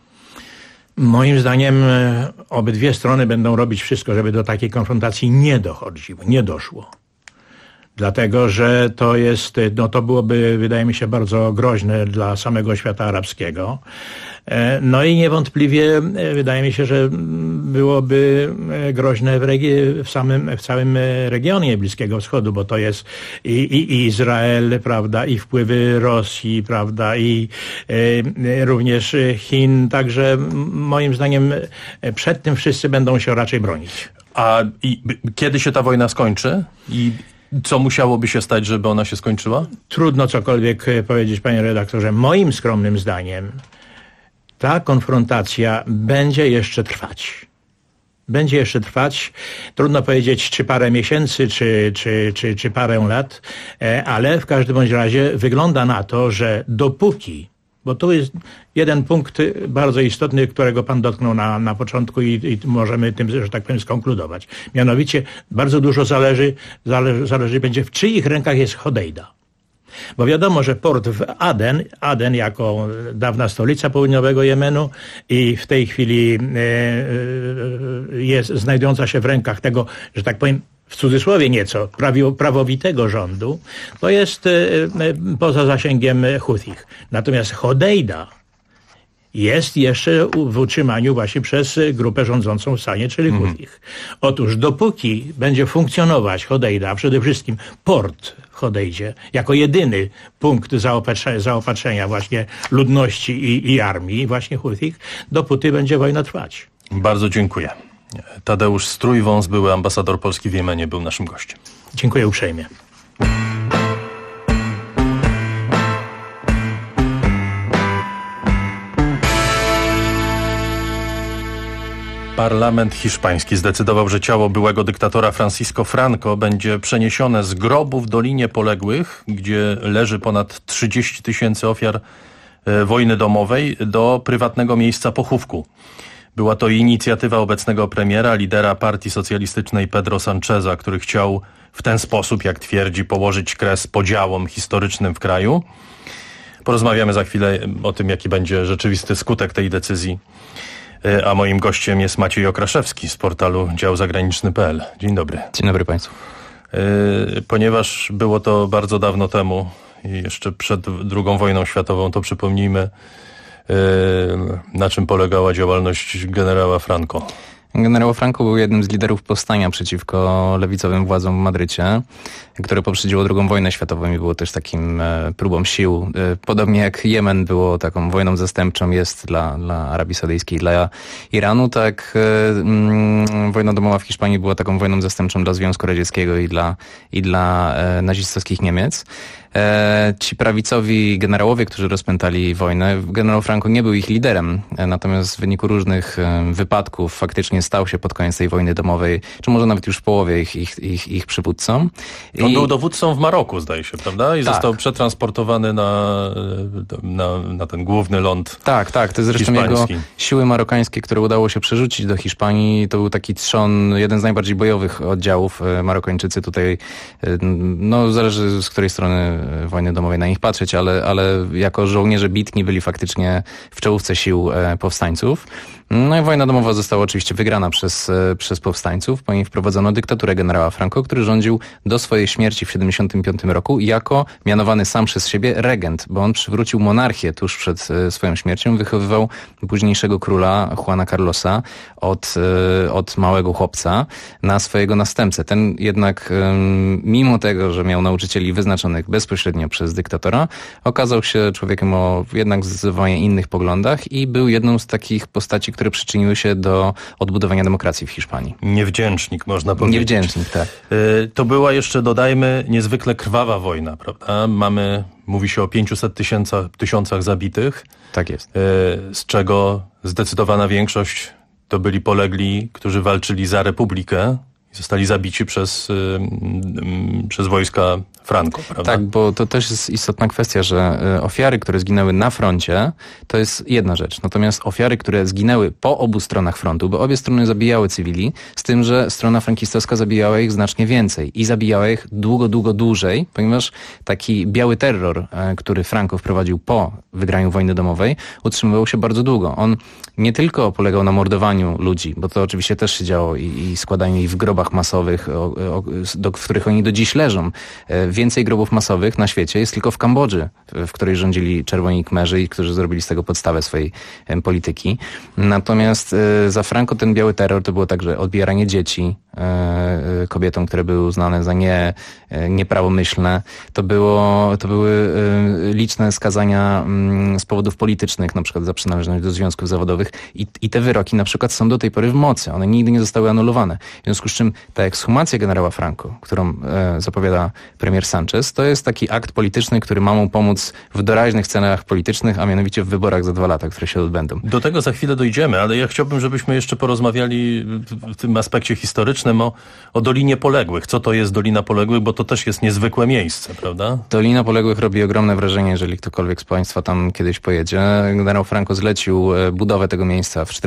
Moim zdaniem obydwie strony będą robić wszystko, żeby do takiej konfrontacji nie doszło. Dlatego, że to byłoby, wydaje mi się, bardzo groźne dla samego świata arabskiego. No i niewątpliwie wydaje mi się, że byłoby groźne w całym regionie Bliskiego Wschodu, bo to jest i Izrael, prawda, i wpływy Rosji, prawda, i również Chin. Także moim zdaniem przed tym wszyscy będą się raczej bronić. A kiedy się ta wojna skończy? I co musiałoby się stać, żeby ona się skończyła? Trudno cokolwiek powiedzieć, panie redaktorze. Moim skromnym zdaniem ta konfrontacja będzie jeszcze trwać. Będzie jeszcze trwać. Trudno powiedzieć, czy parę miesięcy, czy parę lat, ale w każdym bądź razie wygląda na to, że dopóki, bo tu jest jeden punkt bardzo istotny, którego pan dotknął na początku i możemy tym, że tak powiem, skonkludować. Mianowicie bardzo dużo zależy będzie, w czyich rękach jest Hodejda. Bo wiadomo, że port w Aden jako dawna stolica południowego Jemenu i w tej chwili jest znajdująca się w rękach tego, że tak powiem, w cudzysłowie nieco, prawowitego rządu, to jest poza zasięgiem Houthich. Natomiast Hodejda jest jeszcze w utrzymaniu właśnie przez grupę rządzącą w stanie, czyli Houthich. Otóż dopóki będzie funkcjonować Hodejda, a przede wszystkim port w Hodejdzie, jako jedyny punkt zaopatrzenia właśnie ludności i armii właśnie Houthich, dopóty będzie wojna trwać. Bardzo dziękuję. Tadeusz Strójwąs, były ambasador Polski w Jemenie, był naszym gościem. Dziękuję uprzejmie. Parlament hiszpański zdecydował, że ciało byłego dyktatora Francisco Franco będzie przeniesione z grobu w Dolinie Poległych, gdzie leży ponad 30 000 ofiar wojny domowej, do prywatnego miejsca pochówku. Była to inicjatywa obecnego premiera, lidera Partii Socjalistycznej Pedro Sancheza, który chciał w ten sposób, jak twierdzi, położyć kres podziałom historycznym w kraju. Porozmawiamy za chwilę o tym, jaki będzie rzeczywisty skutek tej decyzji. A moim gościem jest Maciej Okraszewski z portalu działzagraniczny.pl. Dzień dobry. Dzień dobry państwu. Ponieważ było to bardzo dawno temu i jeszcze przed II wojną światową, to przypomnijmy, na czym polegała działalność generała Franco. Generał Franco był jednym z liderów powstania przeciwko lewicowym władzom w Madrycie, które poprzedziło II wojnę światową i było też takim próbą sił. Podobnie jak Jemen było taką wojną zastępczą, jest dla Arabii Saudyjskiej i dla Iranu, tak wojna domowa w Hiszpanii była taką wojną zastępczą dla Związku Radzieckiego i dla nazistowskich Niemiec. Ci prawicowi generałowie, którzy rozpętali wojnę, generał Franco nie był ich liderem, natomiast w wyniku różnych wypadków faktycznie stał się pod koniec tej wojny domowej, czy może nawet już w połowie ich przywódcą. On był dowódcą w Maroku, zdaje się, prawda? I został przetransportowany na ten główny ląd Tak, to jest zresztą jego siły marokańskie, które udało się przerzucić do Hiszpanii. To był taki trzon, jeden z najbardziej bojowych oddziałów. Marokańczycy tutaj, no zależy z której strony wojny domowej na nich patrzeć, ale jako żołnierze bitni byli faktycznie w czołówce sił powstańców. No i wojna domowa została oczywiście wygrana przez powstańców. Po niej wprowadzono dyktaturę generała Franco, który rządził do swojej śmierci w 1975 roku jako mianowany sam przez siebie regent, bo on przywrócił monarchię tuż przed swoją śmiercią. Wychowywał późniejszego króla Juana Carlosa od małego chłopca na swojego następcę. Ten jednak mimo tego, że miał nauczycieli wyznaczonych bezpośrednio przez dyktatora, okazał się człowiekiem o jednak zdecydowanie innych poglądach i był jedną z takich postaci, które przyczyniły się do odbudowania demokracji w Hiszpanii. Niewdzięcznik, można powiedzieć. Niewdzięcznik, tak. To była jeszcze, dodajmy, niezwykle krwawa wojna, prawda? Mówi się o 500 tysiącach zabitych. Tak jest. Z czego zdecydowana większość to byli polegli, którzy walczyli za republikę i zostali zabici przez wojska Franco, prawda? Tak, bo to też jest istotna kwestia, że ofiary, które zginęły na froncie, to jest jedna rzecz. Natomiast ofiary, które zginęły po obu stronach frontu, bo obie strony zabijały cywili, z tym, że strona frankistowska zabijała ich znacznie więcej i zabijała ich długo dłużej, ponieważ taki biały terror, który Franco wprowadził po wygraniu wojny domowej, utrzymywał się bardzo długo. On nie tylko polegał na mordowaniu ludzi, bo to oczywiście też się działo i składaniu ich w grobach masowych, w których oni do dziś leżą. Więcej grobów masowych na świecie jest tylko w Kambodży, w której rządzili Czerwoni Khmerzy i którzy zrobili z tego podstawę swojej polityki. Natomiast za Franco ten biały terror to było także odbieranie dzieci kobietom, które były uznane za nieprawomyślne. To były liczne skazania z powodów politycznych, na przykład za przynależność do związków zawodowych i te wyroki na przykład są do tej pory w mocy. One nigdy nie zostały anulowane. W związku z czym ta ekshumacja generała Franco, którą zapowiada premier Sanchez, to jest taki akt polityczny, który ma mu pomóc w doraźnych celach politycznych, a mianowicie w wyborach za 2 lata, które się odbędą. Do tego za chwilę dojdziemy, ale ja chciałbym, żebyśmy jeszcze porozmawiali w tym aspekcie historycznym o Dolinie Poległych. Co to jest Dolina Poległych, bo to też jest niezwykłe miejsce, prawda? Dolina Poległych robi ogromne wrażenie, jeżeli ktokolwiek z Państwa tam kiedyś pojedzie. Generał Franco zlecił budowę tego miejsca w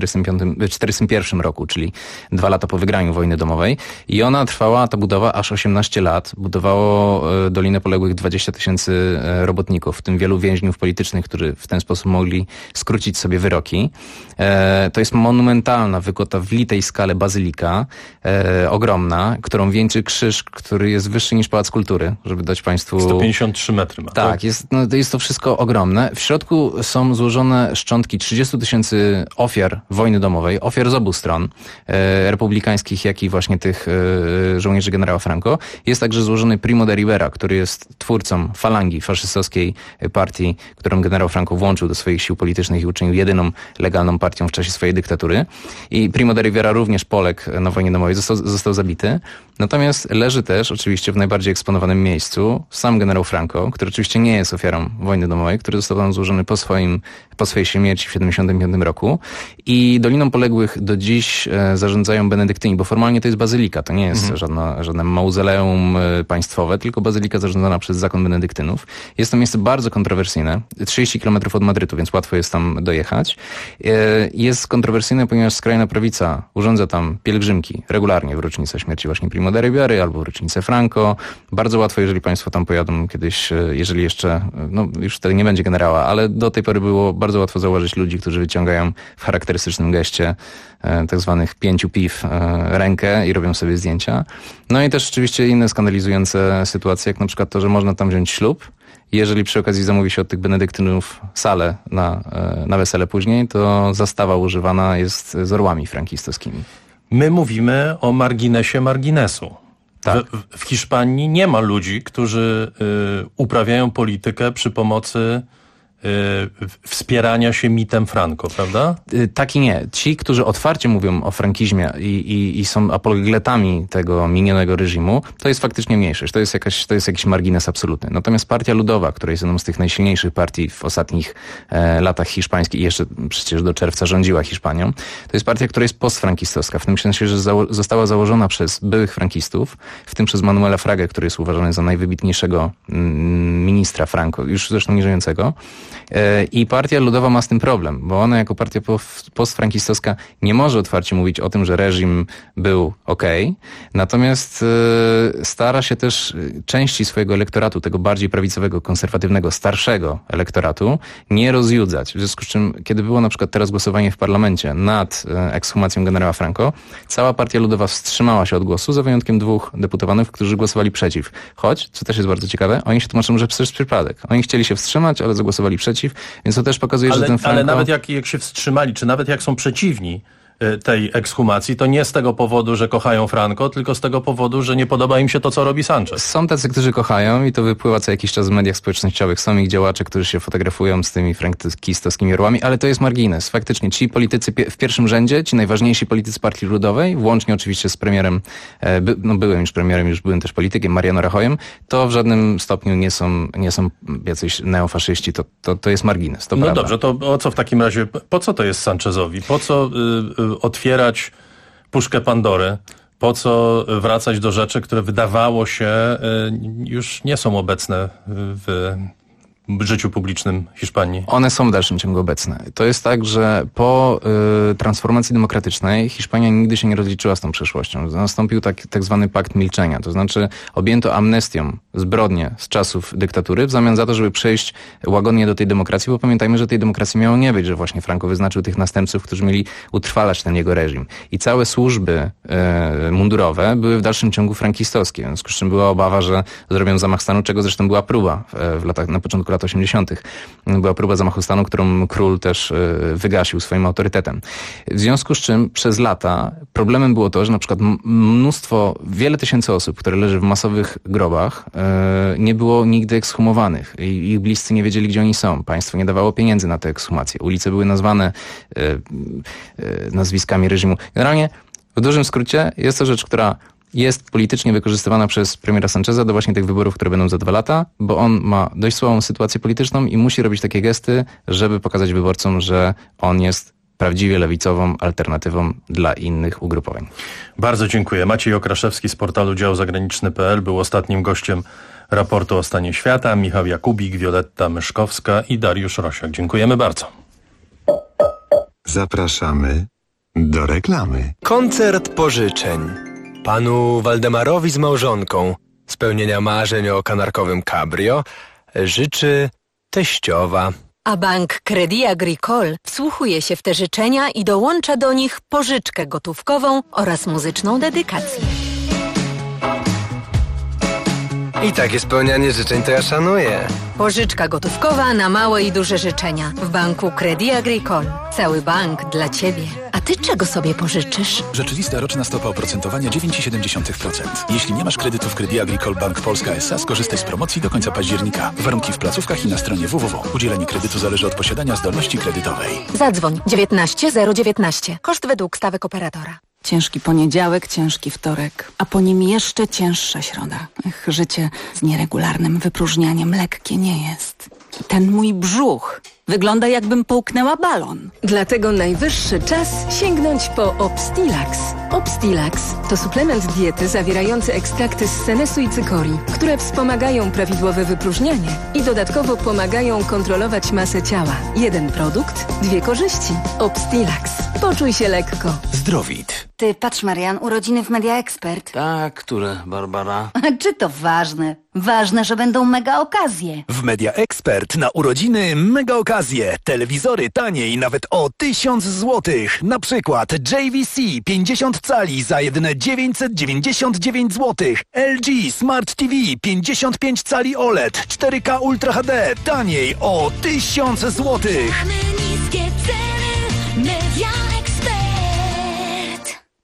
1941 roku, czyli 2 lata po wygraniu wojny domowej i ona trwała, ta budowa, aż 18 lat. Budowało Dolinę Poległych 20 000 robotników, w tym wielu więźniów politycznych, którzy w ten sposób mogli skrócić sobie wyroki. To jest monumentalna, wykota w litej skale bazylika, ogromna, którą wieńczy krzyż, który jest wyższy niż Pałac Kultury, żeby dać Państwu... 153 metry ma. Tak, jest to wszystko ogromne. W środku są złożone szczątki 30 000 ofiar wojny domowej, ofiar z obu stron, republikańskich, jak i właśnie tych żołnierzy generała Franco. Jest także złożony Primo de Rivera, który jest twórcą falangi faszystowskiej partii, którą generał Franco włączył do swoich sił politycznych i uczynił jedyną legalną partią w czasie swojej dyktatury. I Primo de Rivera również poległ na wojnie domowej, został zabity. Natomiast leży też oczywiście w najbardziej eksponowanym miejscu sam generał Franco, który oczywiście nie jest ofiarą wojny domowej, który został tam złożony po swojej śmierci w 1975 roku. I Doliną Poległych do dziś zarządzają benedyktyni, bo formalnie to jest bazylika, to nie jest żadne mauzoleum państwowe, tylko bazylika zarządzana przez zakon benedyktynów. Jest to miejsce bardzo kontrowersyjne, 30 km od Madrytu, więc łatwo jest tam dojechać. Jest kontrowersyjne, ponieważ skrajna prawica urządza tam pielgrzymki regularnie w rocznicę śmierci właśnie Primo de Rivery albo w rocznicę Franco. Bardzo łatwo, jeżeli Państwo tam pojadą kiedyś, jeżeli jeszcze, już wtedy nie będzie generała, ale do tej pory było bardzo łatwo zauważyć ludzi, którzy wyciągają w charakterystycznym geście tak zwanych 5 piw rękę i robią sobie zdjęcia. No i też oczywiście inne skandalizujące sytuacje, jak na przykład to, że można tam wziąć ślub. Jeżeli przy okazji zamówi się od tych benedyktynów salę na wesele później, to zastawa używana jest z orłami frankistowskimi. My mówimy o marginesie marginesu. Tak. W Hiszpanii nie ma ludzi, którzy uprawiają politykę przy pomocy wspierania się mitem Franco, prawda? Tak i nie. Ci, którzy otwarcie mówią o frankizmie i są apologetami tego minionego reżimu, to jest faktycznie mniejszość. To jest jakiś margines absolutny. Natomiast Partia Ludowa, która jest jedną z tych najsilniejszych partii w ostatnich latach hiszpańskich i jeszcze przecież do czerwca rządziła Hiszpanią, to jest partia, która jest postfrankistowska. W tym sensie, że została założona przez byłych frankistów, w tym przez Manuela Fragę, który jest uważany za najwybitniejszego ministra Franco, już zresztą nieżyjącego. I Partia Ludowa ma z tym problem, bo ona jako partia postfrankistowska nie może otwarcie mówić o tym, że reżim był okej, natomiast stara się też części swojego elektoratu, tego bardziej prawicowego, konserwatywnego, starszego elektoratu, nie rozjudzać. W związku z czym, kiedy było na przykład teraz głosowanie w parlamencie nad ekshumacją generała Franco, cała Partia Ludowa wstrzymała się od głosu, za wyjątkiem 2 deputowanych, którzy głosowali przeciw. Choć, co też jest bardzo ciekawe, oni się tłumaczą, że przez przypadek. Oni chcieli się wstrzymać, ale zagłosowali przeciw, więc to też pokazuje, że ten Franco... Ale nawet jak się wstrzymali, czy nawet jak są przeciwni tej ekshumacji, to nie z tego powodu, że kochają Franco, tylko z tego powodu, że nie podoba im się to, co robi Sanchez. Są tacy, którzy kochają i to wypływa co jakiś czas w mediach społecznościowych. Są ich działacze, którzy się fotografują z tymi frankistowskimi orłami, ale to jest margines. Faktycznie ci politycy w pierwszym rzędzie, ci najważniejsi politycy Partii Ludowej, włącznie oczywiście z premierem, byłem już premierem, już byłem też politykiem, Mariano Rajoyem, to w żadnym stopniu nie są jacyś neofaszyści. To jest margines, to prawda. Dobrze, to o co w takim razie, po co to jest Sanchezowi? Po co otwierać puszkę Pandory? Po co wracać do rzeczy, które wydawało się już nie są obecne w życiu publicznym Hiszpanii? One są w dalszym ciągu obecne. To jest tak, że po transformacji demokratycznej Hiszpania nigdy się nie rozliczyła z tą przeszłością. Nastąpił tak zwany pakt milczenia. To znaczy objęto amnestią zbrodnie z czasów dyktatury w zamian za to, żeby przejść łagodnie do tej demokracji, bo pamiętajmy, że tej demokracji miało nie być, że właśnie Franco wyznaczył tych następców, którzy mieli utrwalać ten jego reżim. I całe służby mundurowe były w dalszym ciągu frankistowskie. W związku z czym była obawa, że zrobią zamach stanu, czego zresztą była próba na początku lat 80. Była próba zamachu stanu, którą król też wygasił swoim autorytetem. W związku z czym przez lata problemem było to, że na przykład wiele tysięcy osób, które leży w masowych grobach, nie było nigdy ekshumowanych. Ich bliscy nie wiedzieli, gdzie oni są. Państwo nie dawało pieniędzy na te ekshumacje. Ulice były nazwane nazwiskami reżimu. Generalnie, w dużym skrócie, jest to rzecz, która jest politycznie wykorzystywana przez premiera Sancheza do właśnie tych wyborów, które będą za 2 lata, bo on ma dość słabą sytuację polityczną i musi robić takie gesty, żeby pokazać wyborcom, że on jest prawdziwie lewicową alternatywą dla innych ugrupowań. Bardzo dziękuję. Maciej Okraszewski z portalu działzagraniczny.pl był ostatnim gościem raportu o stanie świata. Michał Jakubik, Wioletta Myszkowska i Dariusz Rosiak. Dziękujemy bardzo. Zapraszamy do reklamy. Koncert pożyczeń. Panu Waldemarowi z małżonką spełnienia marzeń o kanarkowym cabrio życzy teściowa. A bank Crédit Agricole wsłuchuje się w te życzenia i dołącza do nich pożyczkę gotówkową oraz muzyczną dedykację. I takie spełnianie życzeń to ja szanuję. Pożyczka gotówkowa na małe i duże życzenia. W banku Crédit Agricole. Cały bank dla Ciebie. A Ty czego sobie pożyczysz? Rzeczywista roczna stopa oprocentowania 9,7%. Jeśli nie masz kredytów Crédit Agricole Bank Polska S.A., skorzystaj z promocji do końca października. Warunki w placówkach i na stronie www. Udzielenie kredytu zależy od posiadania zdolności kredytowej. Zadzwoń 19 019. Koszt według stawek operatora. Ciężki poniedziałek, ciężki wtorek, a po nim jeszcze cięższa środa. Życie z nieregularnym wypróżnianiem lekkie nie jest. I ten mój brzuch wygląda, jakbym połknęła balon. Dlatego najwyższy czas sięgnąć po Obstilax. Obstilax to suplement diety zawierający ekstrakty z senesu i cykorii, które wspomagają prawidłowe wypróżnianie i dodatkowo pomagają kontrolować masę ciała. Jeden produkt, 2 korzyści. Obstilax. Poczuj się lekko. Zdrowit. Ty, patrz Marian, urodziny w Media Expert. Tak, które, Barbara? Czy to ważne? Ważne, że będą mega okazje. W Media Expert na urodziny mega okazje. Telewizory taniej nawet o 1000 zł. Na przykład JVC 50 cali za jedyne 999 zł. LG Smart TV 55 cali OLED 4K Ultra HD taniej o 1000 zł. Mamy niskie ceny. Media Expert.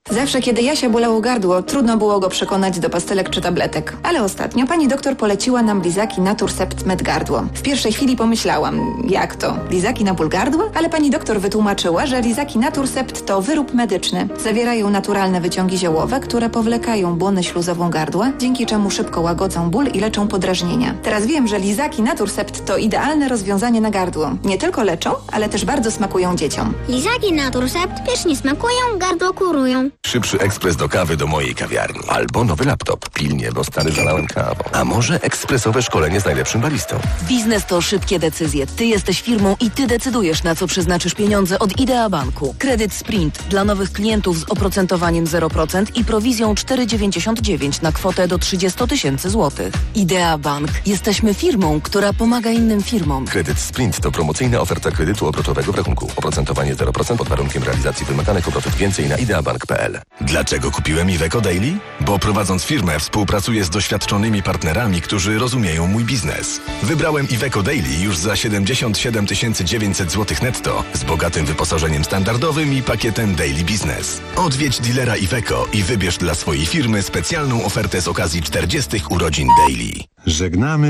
Zawsze, kiedy Jasia bolało gardło, trudno było go przekonać do pastelek czy tabletek. Ale ostatnio pani doktor poleciła nam lizaki Naturcept Med Gardło. W pierwszej chwili pomyślałam, jak to? Lizaki na ból gardła? Ale pani doktor wytłumaczyła, że lizaki Naturcept to wyrób medyczny. Zawierają naturalne wyciągi ziołowe, które powlekają błonę śluzową gardła, dzięki czemu szybko łagodzą ból i leczą podrażnienia. Teraz wiem, że lizaki Naturcept to idealne rozwiązanie na gardło. Nie tylko leczą, ale też bardzo smakują dzieciom. Lizaki Naturcept pysznie smakują, gardło kurują. Szybszy ekspres do kawy do mojej kawiarni. Albo nowy laptop. Pilnie, bo stary zalałem kawą. A może ekspresowe szkolenie z najlepszym baristą. Biznes to szybkie decyzje. Ty jesteś firmą i ty decydujesz, na co przeznaczysz pieniądze od Idea Banku. Kredyt Sprint dla nowych klientów z oprocentowaniem 0% i prowizją 4,99 na kwotę do 30 000 złotych. Idea Bank. Jesteśmy firmą, która pomaga innym firmom. Kredyt Sprint to promocyjna oferta kredytu obrotowego w rachunku. Oprocentowanie 0% pod warunkiem realizacji wymaganych obrotów. Więcej na ideabank.pl. Dlaczego kupiłem Iveco Daily? Bo prowadząc firmę współpracuję z doświadczonymi partnerami, którzy rozumieją mój biznes. Wybrałem Iveco Daily już za 77 900 zł netto z bogatym wyposażeniem standardowym i pakietem Daily Business. Odwiedź dealera Iveco i wybierz dla swojej firmy specjalną ofertę z okazji 40 urodzin Daily. Żegnamy